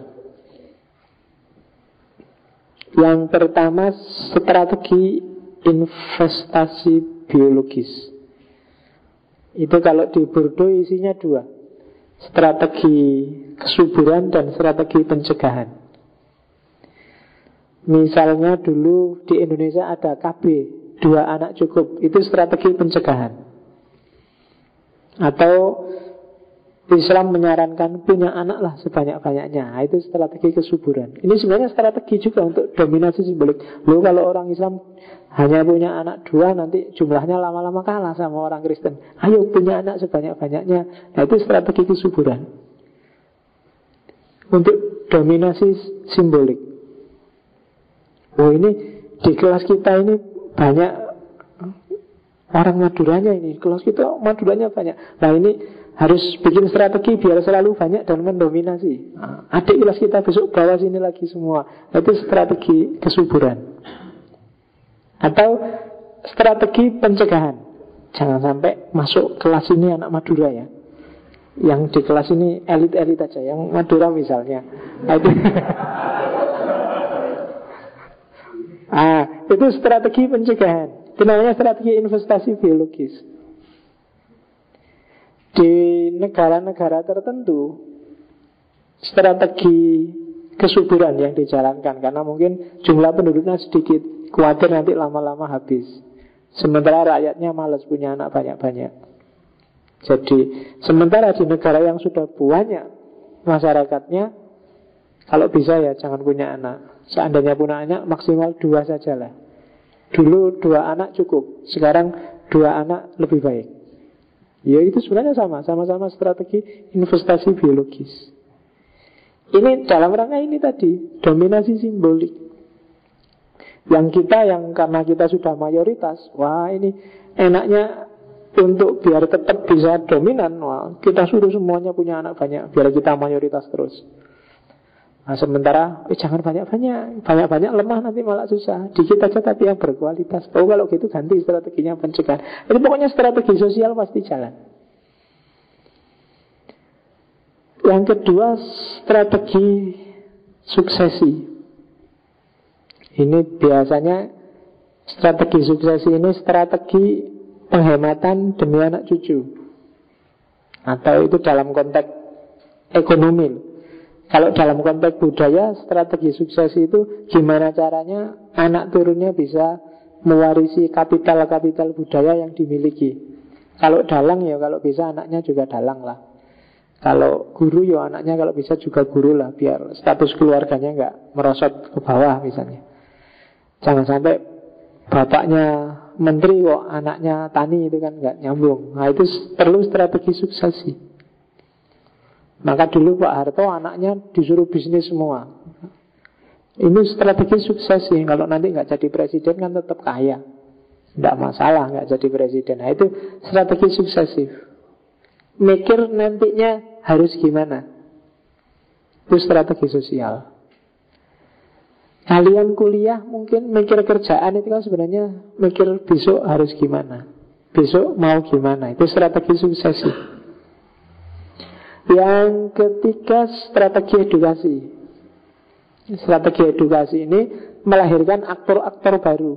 Yang pertama, strategi investasi biologis. Itu kalau di Bourdieu isinya dua, strategi kesuburan dan strategi pencegahan. Misalnya dulu di Indonesia ada KB, 2 anak cukup, itu strategi pencegahan. Atau Islam menyarankan punya anak lah sebanyak-banyaknya. Nah, itu strategi kesuburan. Ini sebenarnya strategi juga untuk dominasi simbolik. Loh, kalau orang Islam hanya punya anak 2, nanti jumlahnya lama-lama kalah sama orang Kristen. Ayo punya anak sebanyak-banyaknya. Nah, itu strategi kesuburan untuk dominasi simbolik. Oh, ini di kelas kita ini banyak orang Maduranya, ini kelas kita Maduranya banyak. Nah, ini harus bikin strategi biar selalu banyak dan mendominasi. Adik kelas kita besok bawa sini lagi semua. Itu strategi kesuburan. Atau strategi pencegahan. Jangan sampai masuk kelas ini anak Madura ya. Yang di kelas ini elit-elit aja, yang Madura misalnya. Itu strategi pencegahan. Itu namanya strategi investasi biologis. Di negara-negara tertentu, strategi kesuburan yang dijalankan, karena mungkin jumlah penduduknya sedikit, khawatir nanti lama-lama habis. Sementara rakyatnya malas punya anak banyak-banyak. Jadi sementara di negara yang sudah banyak masyarakatnya, kalau bisa ya jangan punya anak. Seandainya punya anak maksimal 2 sajalah. Dulu 2 anak cukup, sekarang 2 anak lebih baik. Ya itu sebenarnya sama-sama strategi investasi biologis. Ini dalam rangka ini tadi, dominasi simbolik. Yang kita yang karena kita sudah mayoritas, wah ini enaknya untuk biar tetap bisa dominan, wah kita suruh semuanya punya anak banyak biar kita mayoritas terus. Nah, sementara jangan banyak-banyak, banyak-banyak lemah nanti malah susah. Dikit aja tapi yang berkualitas. Oh kalau gitu ganti strateginya pencegahan. Itu pokoknya strategi sosial pasti jalan. Yang kedua, strategi suksesi. Ini biasanya strategi suksesi ini strategi penghematan demi anak cucu. Atau itu dalam konteks ekonomi. Kalau dalam konteks budaya, strategi suksesi itu gimana caranya anak turunnya bisa mewarisi kapital-kapital budaya yang dimiliki. Kalau dalang ya kalau bisa anaknya juga dalang lah. Kalau guru ya anaknya kalau bisa juga guru lah, biar status keluarganya nggak merosot ke bawah misalnya. Jangan sampai bapaknya menteri kok anaknya tani, itu kan nggak nyambung. Nah itu perlu strategi suksesi. Maka dulu Pak Harto anaknya disuruh bisnis semua. Ini strategi suksesi. Kalau nanti nggak jadi presiden kan tetap kaya, nggak masalah nggak jadi presiden. Nah itu strategi suksesif. Mikir nantinya harus gimana. Itu strategi sosial. Kalian kuliah mungkin mikir kerjaan itu kan sebenarnya mikir besok harus gimana, besok mau gimana. Itu strategi suksesi. Yang ketiga, strategi edukasi. Strategi edukasi ini melahirkan aktor-aktor baru.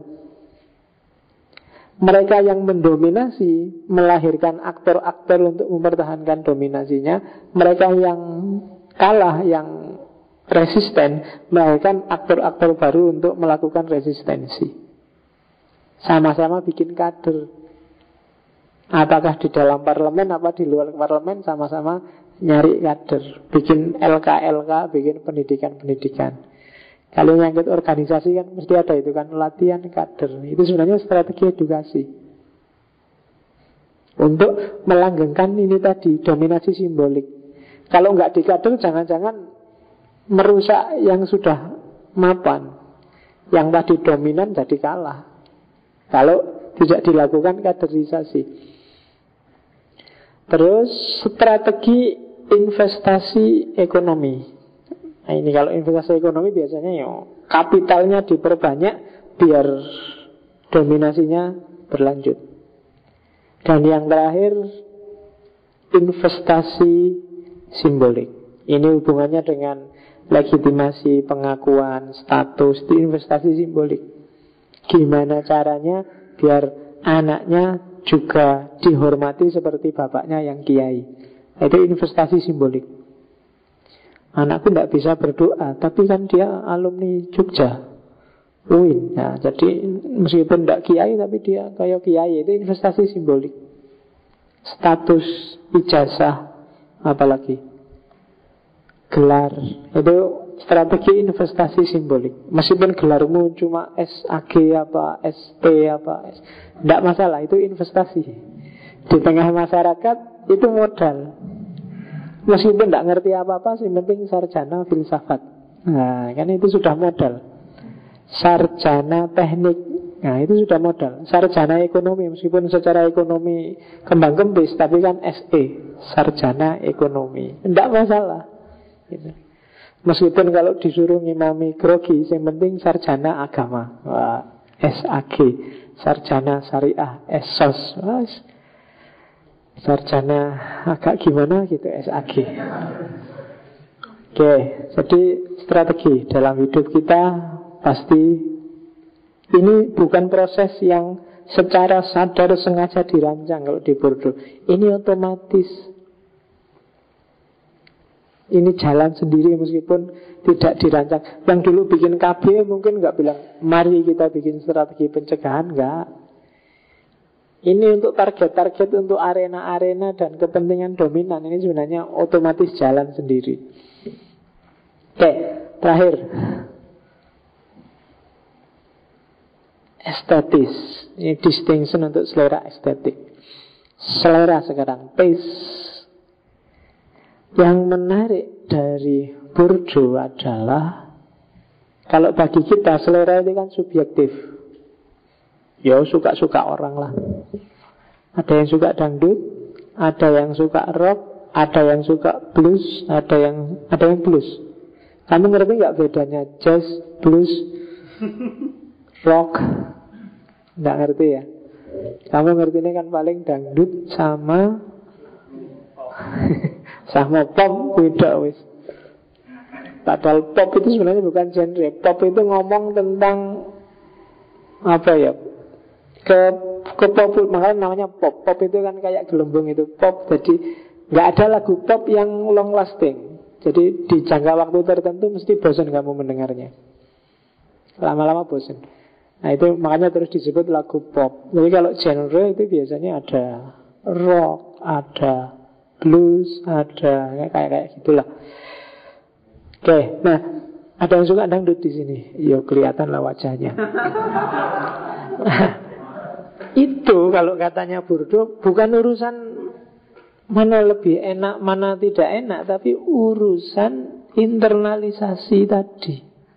Mereka yang mendominasi melahirkan aktor-aktor untuk mempertahankan dominasinya. Mereka yang kalah, yang resisten, melahirkan aktor-aktor baru untuk melakukan resistensi. Sama-sama bikin kader. Apakah di dalam parlemen apa di luar parlemen, sama-sama nyari kader, bikin LK, bikin pendidikan-pendidikan. Kalau nyangkut organisasi kan mesti ada itu kan, latihan kader. Itu sebenarnya strategi edukasi untuk melanggengkan ini tadi, dominasi simbolik. Kalau nggak di kader, jangan-jangan merusak yang sudah mapan. Yang tadi dominan jadi kalah kalau tidak dilakukan kaderisasi. Terus strategi investasi ekonomi. Nah ini kalau investasi ekonomi biasanya kapitalnya diperbanyak biar dominasinya berlanjut. Dan yang terakhir, investasi simbolik. Ini hubungannya dengan legitimasi, pengakuan, status. Itu investasi simbolik. Gimana caranya biar anaknya juga dihormati seperti bapaknya yang kiai. Itu investasi simbolik. Anakku tidak bisa berdoa, tapi kan dia alumni Jogja UIN. Nah, jadi meskipun tidak kiai, tapi dia kayak kiai. Itu investasi simbolik. Status, ijazah, apalagi gelar. Itu strategi investasi simbolik. Meskipun gelarmu cuma SAG apa, ST apa, tidak masalah, itu investasi. Di tengah masyarakat itu modal. Meskipun tidak ngerti apa-apa, yang penting sarjana filsafat. Nah, kan itu sudah modal. Sarjana teknik, nah itu sudah modal. Sarjana ekonomi, meskipun secara ekonomi kembang kempis, tapi kan SE, sarjana ekonomi, tidak masalah gitu. Meskipun kalau disuruh ngimami grogi, yang penting sarjana agama. Wah, SAG, sarjana syariah, SOS. Wah, sarjana agak gimana gitu, SAG. Oke, jadi strategi dalam hidup kita pasti ini bukan proses yang secara sadar sengaja dirancang kalau di Bordeaux. Ini otomatis. Ini jalan sendiri meskipun tidak dirancang. Yang dulu bikin KB mungkin nggak bilang mari kita bikin strategi pencegahan, nggak. Ini untuk target-target, untuk arena-arena dan kepentingan dominan. Ini sebenarnya otomatis jalan sendiri. Oke, terakhir, estetis. Ini distinction untuk selera estetik. Selera sekarang, taste. Yang menarik dari Bourdieu adalah, kalau bagi kita selera itu kan subjektif. Ya suka-suka orang lah. Ada yang suka dangdut, ada yang suka rock, ada yang suka blues, ada yang blues. Kamu ngerti nggak bedanya jazz, blues, rock? Nggak ngerti ya? Kamu ngerti ini kan paling dangdut sama sama pop, beda wis. Padahal pop itu sebenarnya bukan genre. Pop itu ngomong tentang apa ya? Ke pop, makanya namanya pop. Pop itu kan kayak gelembung itu pop. Jadi nggak ada lagu pop yang long lasting. Jadi di jangka waktu tertentu mesti bosan kamu mendengarnya. Lama-lama bosan. Nah itu makanya terus disebut lagu pop. Jadi kalau genre itu biasanya ada rock, ada blues, ada kayak gitulah. Oke, nah ada yang suka dangdut di sini. Yo kelihatan lah wajahnya. Itu kalau katanya Bourdieu bukan urusan mana lebih enak, mana tidak enak, tapi urusan internalisasi tadi.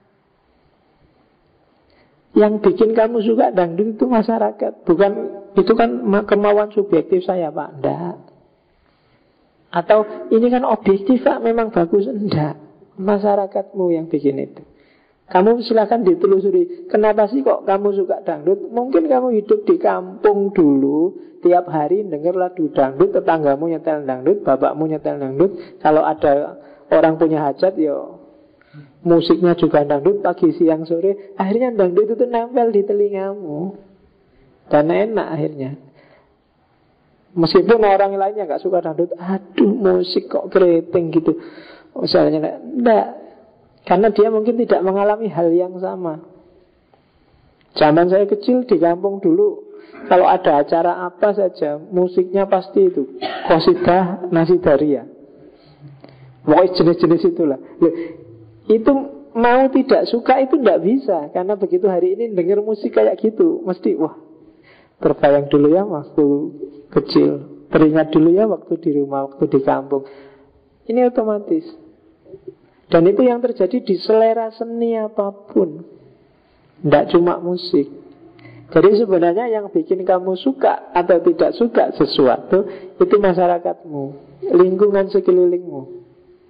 Yang bikin kamu suka dangdut itu masyarakat, bukan itu kan kemauan subjektif saya, Pak. Enggak. Atau ini kan objektif, Pak, memang bagus. Enggak. Masyarakatmu yang bikin itu. Kamu silakan ditelusuri, kenapa sih kok kamu suka dangdut? Mungkin kamu hidup di kampung dulu, tiap hari dengar lagu dangdut, tetanggamu nyetel dangdut, bapakmu nyetel dangdut. Kalau ada orang punya hajat, yo musiknya juga dangdut, pagi, siang, sore. Akhirnya dangdut itu nempel di telingamu dan enak akhirnya. Meskipun orang lainnya gak suka dangdut, aduh musik kok keriting gitu, misalnya, enggak. Karena dia mungkin tidak mengalami hal yang sama. Zaman saya kecil di kampung dulu, kalau ada acara apa saja, musiknya pasti itu qasidah Nasidaria. Pokoknya jenis-jenis itulah. Loh, itu mau tidak suka itu tidak bisa. Karena begitu hari ini dengar musik kayak gitu, mesti wah, terbayang dulu ya waktu kecil, teringat dulu ya waktu di rumah, waktu di kampung. Ini otomatis. Dan itu yang terjadi di selera seni apapun, tidak cuma musik. Jadi sebenarnya yang bikin kamu suka atau tidak suka sesuatu itu masyarakatmu, lingkungan sekelilingmu.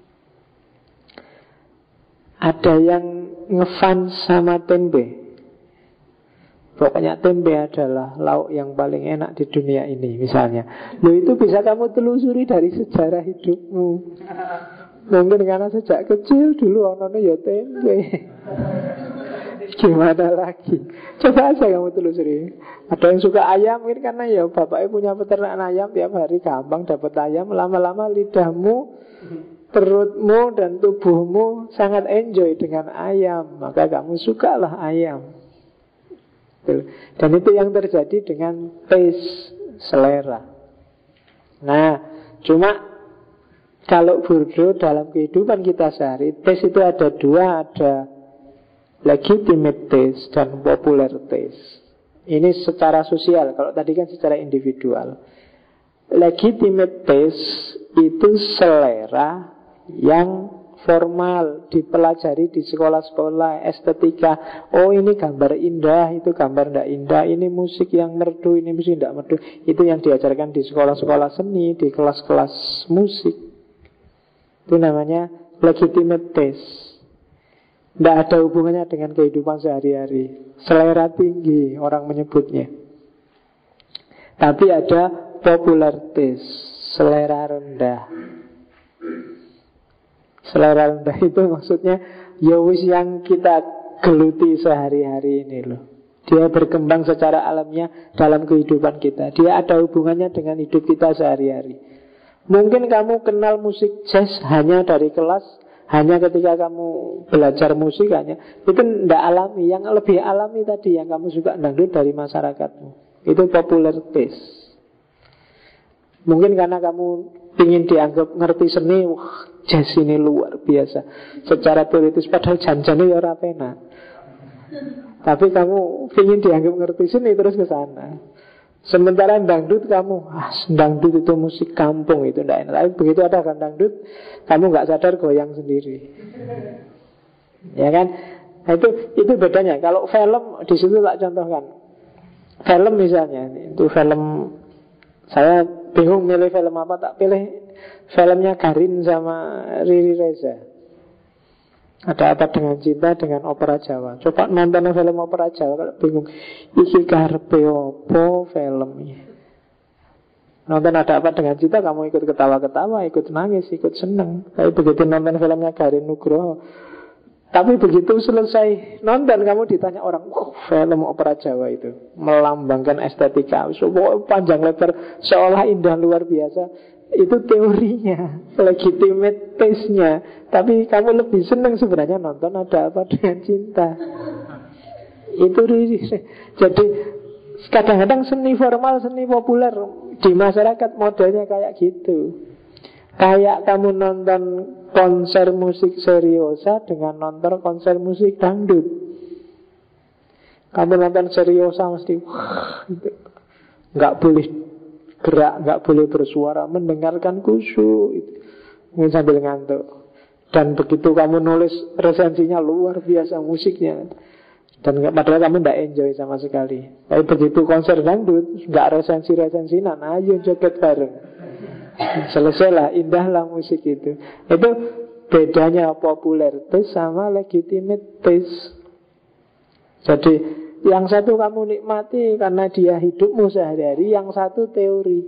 Ada yang ngefans sama tempe. Pokoknya tempe adalah lauk yang paling enak di dunia ini misalnya. Loh, itu bisa kamu telusuri dari sejarah hidupmu. Mungkin karena sejak kecil dulu onone ya tempe. Gimana lagi? Coba aja kamu telusuri. Ada yang suka ayam mungkin karena ya bapaknya punya peternakan ayam, tiap hari gampang dapat ayam. Lama-lama lidahmu, perutmu dan tubuhmu sangat enjoy dengan ayam, maka kamu sukalah ayam. Dan itu yang terjadi dengan taste, selera. Nah, cuma kalau Bourdieu dalam kehidupan kita sehari, taste itu ada dua, ada legitimate taste dan popular taste. Ini secara sosial, kalau tadi kan secara individual. Legitimate taste itu selera yang formal, dipelajari di sekolah-sekolah estetika. Oh, ini gambar indah, itu gambar tidak indah. Ini musik yang merdu, ini musik tidak merdu. Itu yang diajarkan di sekolah-sekolah seni, di kelas-kelas musik. Itu namanya legitimate taste. Tidak ada hubungannya dengan kehidupan sehari-hari. Selera tinggi orang menyebutnya. Tapi ada popular taste, selera rendah. Selera rendah itu maksudnya ya wis yang kita geluti sehari-hari ini loh. Dia berkembang secara alamiah dalam kehidupan kita. Dia ada hubungannya dengan hidup kita sehari-hari. Mungkin kamu kenal musik jazz hanya dari kelas, hanya ketika kamu belajar musik hanya. Itu tidak alami. Yang lebih alami tadi yang kamu suka dangdut dari masyarakatmu. Itu popular taste. Mungkin karena kamu ingin dianggap ngerti seni, wah jazz ini luar biasa secara teoritis, padahal janjane ya ora penak. Tapi kamu ingin dianggap ngerti seni terus ke sana. Sementara dangdut kamu, dangdut itu musik kampung, itu tidak enak. Tapi begitu ada kan dangdut, kamu nggak sadar goyang sendiri. Ya kan? Nah, itu bedanya. Kalau film di situ tak contohkan. Film misalnya, itu film, saya bingung milih film apa, tak pilih filmnya Karin sama Riri Reza. Ada apa dengan cinta dengan opera Jawa. Coba nonton film opera Jawa kalau bingung, iki karepe opo filmnya. Nonton ada apa dengan cinta, kamu ikut ketawa-ketawa, ikut nangis, ikut seneng. Tapi begitu nonton filmnya Karin Nugroho, tapi begitu selesai nonton, kamu ditanya orang, film opera Jawa itu melambangkan estetika, panjang lebar, seolah indah luar biasa. Itu teorinya, legitimate taste-nya. Tapi kamu lebih senang sebenarnya nonton ada apa dengan cinta. Itu jadi kadang-kadang seni formal, seni populer di masyarakat modelnya kayak gitu. Kayak kamu nonton konser musik seriosa dengan nonton konser musik dangdut. Kamu nonton seriosa mesti gitu. Nggak boleh gerak, nggak boleh bersuara, mendengarkan khusyuk itu. Mungkin sambil ngantuk. Dan begitu kamu nulis resensinya luar biasa musiknya, dan padahal kamu tidak enjoy sama sekali. Tapi begitu konser dangdut, nggak resensi-resensinan, ayo joget bareng. Selesailah, indahlah musik itu. Itu bedanya populer taste sama legitimate taste. Jadi yang satu kamu nikmati karena dia hidupmu sehari-hari, yang satu teori.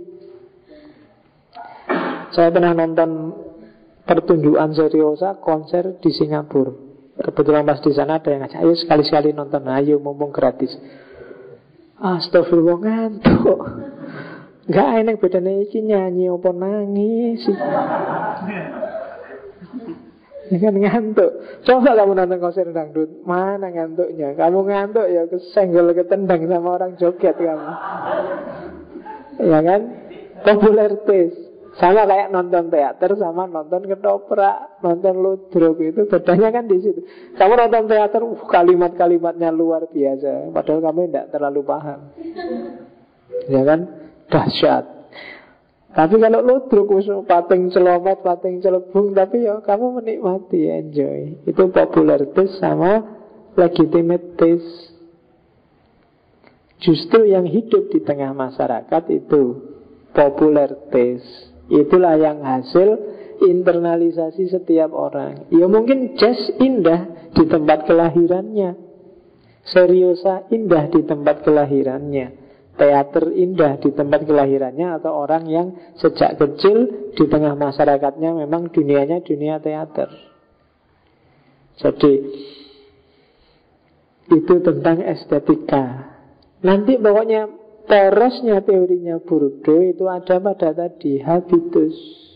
Saya pernah nonton pertunjukan seriosa konser di Singapura. Kebetulan pas di sana ada yang ngajak, ayo sekali-sekali nonton, ayo mumpung gratis. Astagfirullah, ngantuk. Gak enak bedanya iki nyanyi apa nangis. Ya kan ngantuk. Coba kamu nonton konser dangdut, mana ngantuknya? Kamu ngantuk ya kesenggol ketendang sama orang joget kamu. Ya kan? Popularitas. Sama kayak nonton teater sama nonton ketoprak, nonton ludruk, itu bedanya kan di situ. Kamu nonton teater, kalimat-kalimatnya luar biasa, padahal kamu tidak terlalu paham. Ya kan? Dahsyat. Tapi kalau ludruk pating celomet, pating celebung, tapi ya kamu menikmati, enjoy. Itu popularitas sama legitimitas. Justru yang hidup di tengah masyarakat itu popularitas. Itulah yang hasil internalisasi setiap orang. Ya mungkin jazz indah di tempat kelahirannya, seriosa indah di tempat kelahirannya, teater indah di tempat kelahirannya, atau orang yang sejak kecil di tengah masyarakatnya memang dunianya dunia teater. Jadi itu tentang estetika. Nanti pokoknya porosnya teorinya Bourdieu itu ada pada tadi habitus,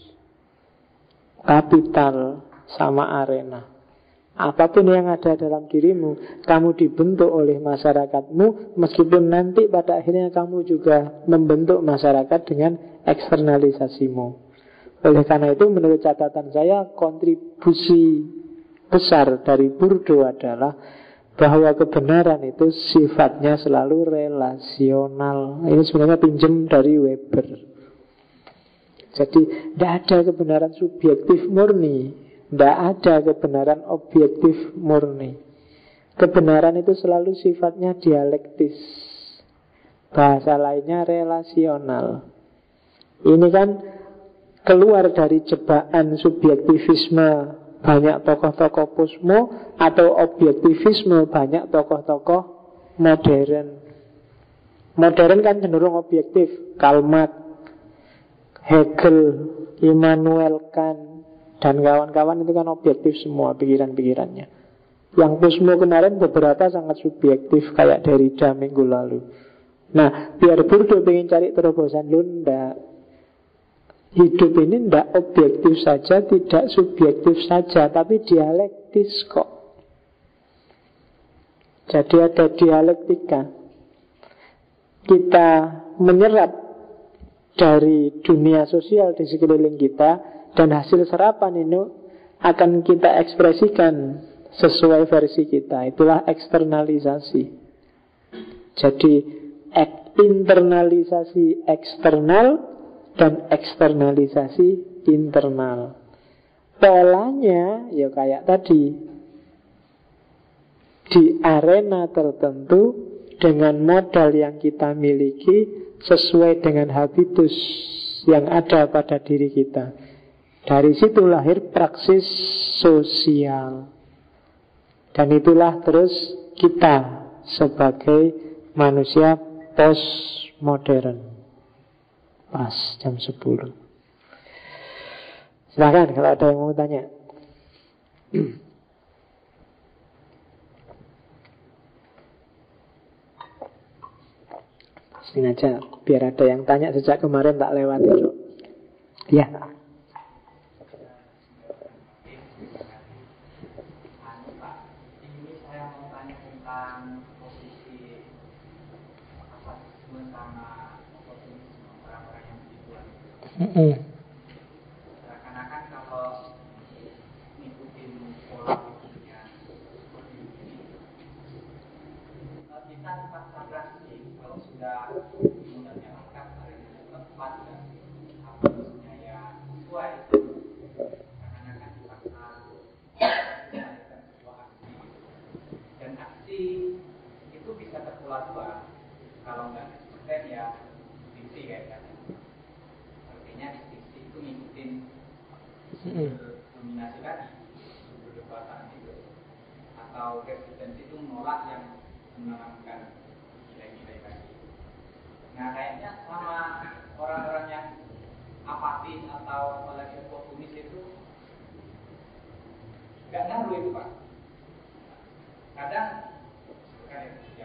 kapital, sama arena. Apapun yang ada dalam dirimu, kamu dibentuk oleh masyarakatmu, meskipun nanti pada akhirnya kamu juga membentuk masyarakat dengan eksternalisasimu. Oleh karena itu menurut catatan saya, kontribusi besar dari Bourdieu adalah bahwa kebenaran itu sifatnya selalu relasional. Ini sebenarnya pinjem dari Weber. Jadi tidak ada kebenaran subjektif murni, tidak ada kebenaran objektif murni. Kebenaran itu selalu sifatnya dialektis. Bahasa lainnya relasional. Ini kan keluar dari jebakan subjektivisme banyak tokoh-tokoh posmo atau objektivisme banyak tokoh-tokoh modern. Modern kan cenderung objektif. Karl Marx, Hegel, Immanuel Kant, dan kawan-kawan itu kan objektif semua pikiran-pikirannya. Yang posmo kemarin beberapa sangat subjektif, kayak Derrida minggu lalu. Nah, biar Bourdieu pengen cari terobosan, ndak. Hidup ini tidak objektif saja, tidak subjektif saja, tapi dialektis kok. Jadi ada dialektika. Kita menyerap dari dunia sosial di sekeliling kita, dan hasil serapan ini akan kita ekspresikan sesuai versi kita. Itulah eksternalisasi. Jadi internalisasi eksternal dan eksternalisasi internal. Polanya ya kayak tadi, di arena tertentu dengan modal yang kita miliki sesuai dengan habitus yang ada pada diri kita. Dari situ lahir praksis sosial. Dan itulah terus kita sebagai manusia postmodern. Pas jam 10. Silahkan kalau ada yang mau tanya. Pastiin aja, biar ada yang tanya sejak kemarin tak lewat ya. Ya. Ini saya mau tanya tentang posisi aparatisme sama oportunisme orang-orang yang begituan. Seakan-akan kalau ngikutin pola pikirnya seperti ini, kita dipaksa reaksi kalau sudah modalnya lengkap, akhirnya tepat dan aparatusnya ya sesuai. Seakan-akan dipaksa melakukan sebuah aksi, dan aksi itu bisa terpola dua. Kalau nggak konsisten ya diksi kayak kan. Artinya diksi itu ngikutin dominasi tadi, kekuasaan itu, atau resistensi itu menolak yang menanamkan nilai-nilai tadi. Nah kayaknya sama orang-orang yang apatis atau apalagi oportunis itu nggak ngaruh itu Pak. Kadang kan yang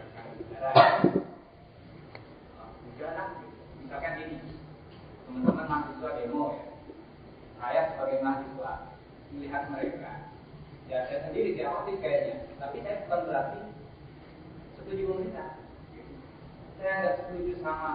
udahlah, misalkan ini teman-teman mahasiswa demo ya, saya sebagai mahasiswa melihat mereka Ya saya sendiri diawasi kayaknya, tapi saya bukan berarti setuju pemerintah. Saya nggak setuju sama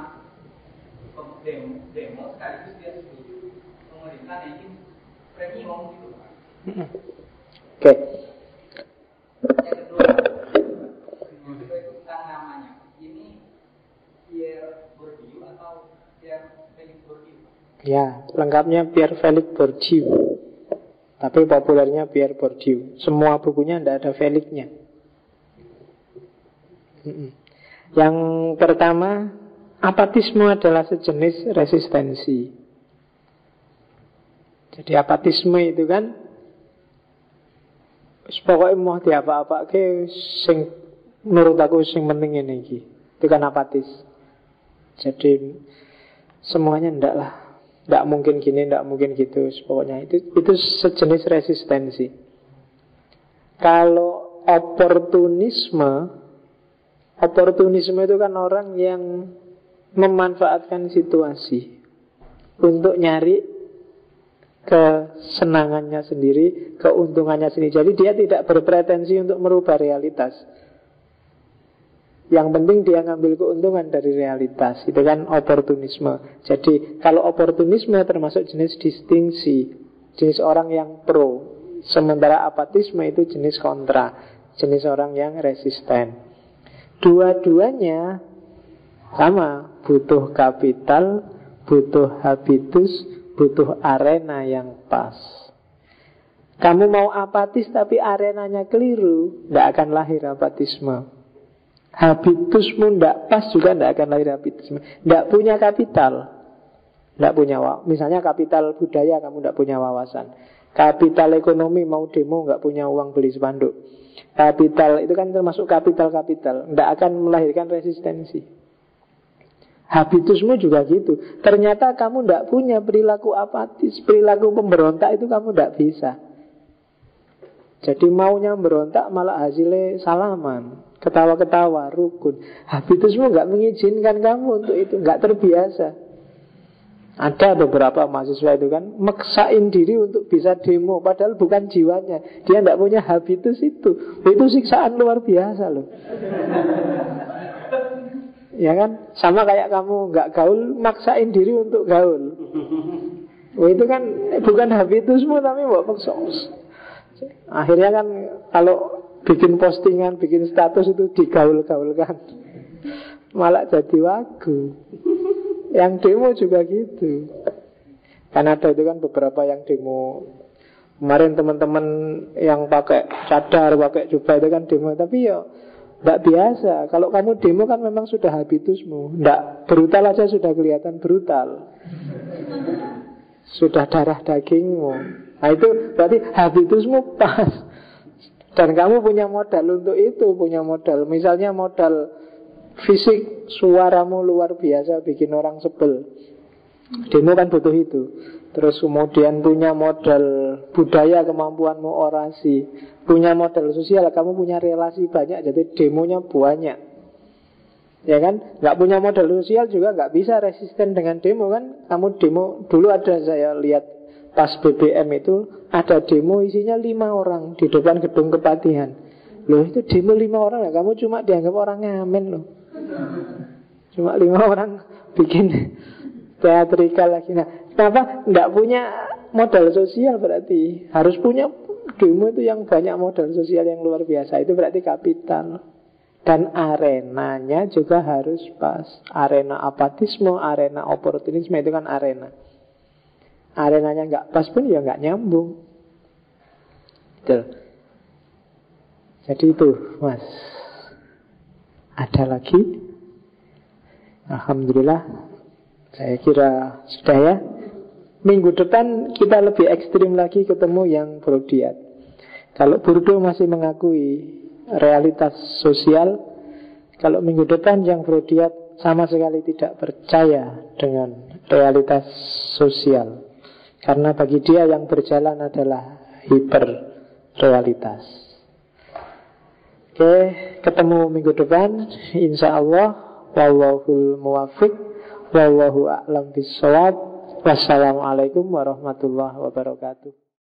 demo sekaligus dia setuju pemerintah naikin premium gitu. Oke. Yang kedua itu tentang namanya. Ini Pierre Bourdieu atau Pierre Felix Bourdieu? Ya, lengkapnya Pierre Felix Bourdieu. Tapi populernya Pierre Bourdieu. Semua bukunya tidak ada Felix-nya. Yang pertama, apatisme adalah sejenis resistensi. Jadi apatisme itu kan pokoknya mau diapa-apa ke sing menurut aku sing penting ini iki. Itu kan apatis. Jadi semuanya ndak lah. Ndak mungkin gini, ndak mungkin gitu. Pokoknya itu sejenis resistensi. Kalau oportunisme itu kan orang yang memanfaatkan situasi untuk nyari kesenangannya sendiri, keuntungannya sendiri. Jadi dia tidak berpretensi untuk merubah realitas. Yang penting dia ngambil keuntungan dari realitas. Itu kan oportunisme. Jadi kalau oportunisme termasuk jenis distingsi, jenis orang yang pro. Sementara apatisme itu jenis kontra, jenis orang yang resisten. Dua-duanya sama, butuh kapital, butuh habitus, butuh arena yang pas. Kamu mau apatis tapi arenanya keliru, tidak akan lahir apatisme. Habitusmu tidak pas juga tidak akan lahir habitusme. Tidak punya kapital, tidak punya, misalnya kapital budaya kamu tidak punya wawasan. Kapital ekonomi mau demo nggak punya uang beli spanduk. Kapital itu kan termasuk kapital-kapital, tidak akan melahirkan resistensi. Habitusmu juga gitu. Ternyata kamu tidak punya perilaku apatis, perilaku pemberontak itu kamu tidak bisa. Jadi maunya berontak malah hasilnya salaman, ketawa-ketawa, rukun. Habitusmu nggak mengizinkan kamu untuk itu, nggak terbiasa. Ada beberapa mahasiswa itu kan maksain diri untuk bisa demo, padahal bukan jiwanya. Dia tidak punya habitus itu. Itu siksaan luar biasa loh. Ya kan, sama kayak kamu nggak gaul, maksain diri untuk gaul. Itu kan bukan habitusmu tapi mbok paksa. Akhirnya kan kalau bikin postingan, bikin status itu digaul-gaulkan, malah jadi wagu. Yang demo juga gitu. Kan ada itu kan beberapa yang demo. Kemarin teman-teman yang pakai cadar, pakai jubah itu kan demo. Tapi ya tidak biasa. Kalau kamu demo kan memang sudah habitusmu. Tidak brutal aja sudah kelihatan brutal. Sudah darah dagingmu. Nah itu berarti habitusmu pas. Dan kamu punya modal untuk itu. Punya modal. Misalnya modal fisik, suaramu luar biasa, bikin orang sebel. Demo kan butuh itu. Terus kemudian punya modal budaya, kemampuanmu orasi, punya modal sosial, kamu punya relasi banyak, jadi demonya banyak. Ya kan? Gak punya modal sosial juga gak bisa resisten dengan demo kan. Kamu demo, dulu ada saya lihat pas BBM itu ada demo isinya 5 orang di depan gedung Kepatihan. Loh itu demo 5 orang lah, kamu cuma dianggap orang ngamen loh. Cuma 5 orang bikin teatrikal lagi. Nah, kenapa? Nggak punya modal sosial berarti. Harus punya demo itu yang banyak modal sosial yang luar biasa. Itu berarti kapital. Dan arenanya juga harus pas. Arena apatisme, arena oportunisme itu kan arena. Arenanya nggak pas pun ya nggak nyambung. Betul. Jadi itu, Mas. Ada lagi? Alhamdulillah. Saya kira sudah ya. Minggu depan kita lebih ekstrim lagi ketemu yang Brodiat. Kalau Bourdieu masih mengakui realitas sosial, kalau minggu depan yang Brodiat sama sekali tidak percaya dengan realitas sosial. Karena bagi dia yang berjalan adalah hiperrealitas. Oke, ketemu minggu depan insya Allah. Wallahul muwaffiq, wallahu a'lam bishawab. Wassalamualaikum warahmatullahi wabarakatuh.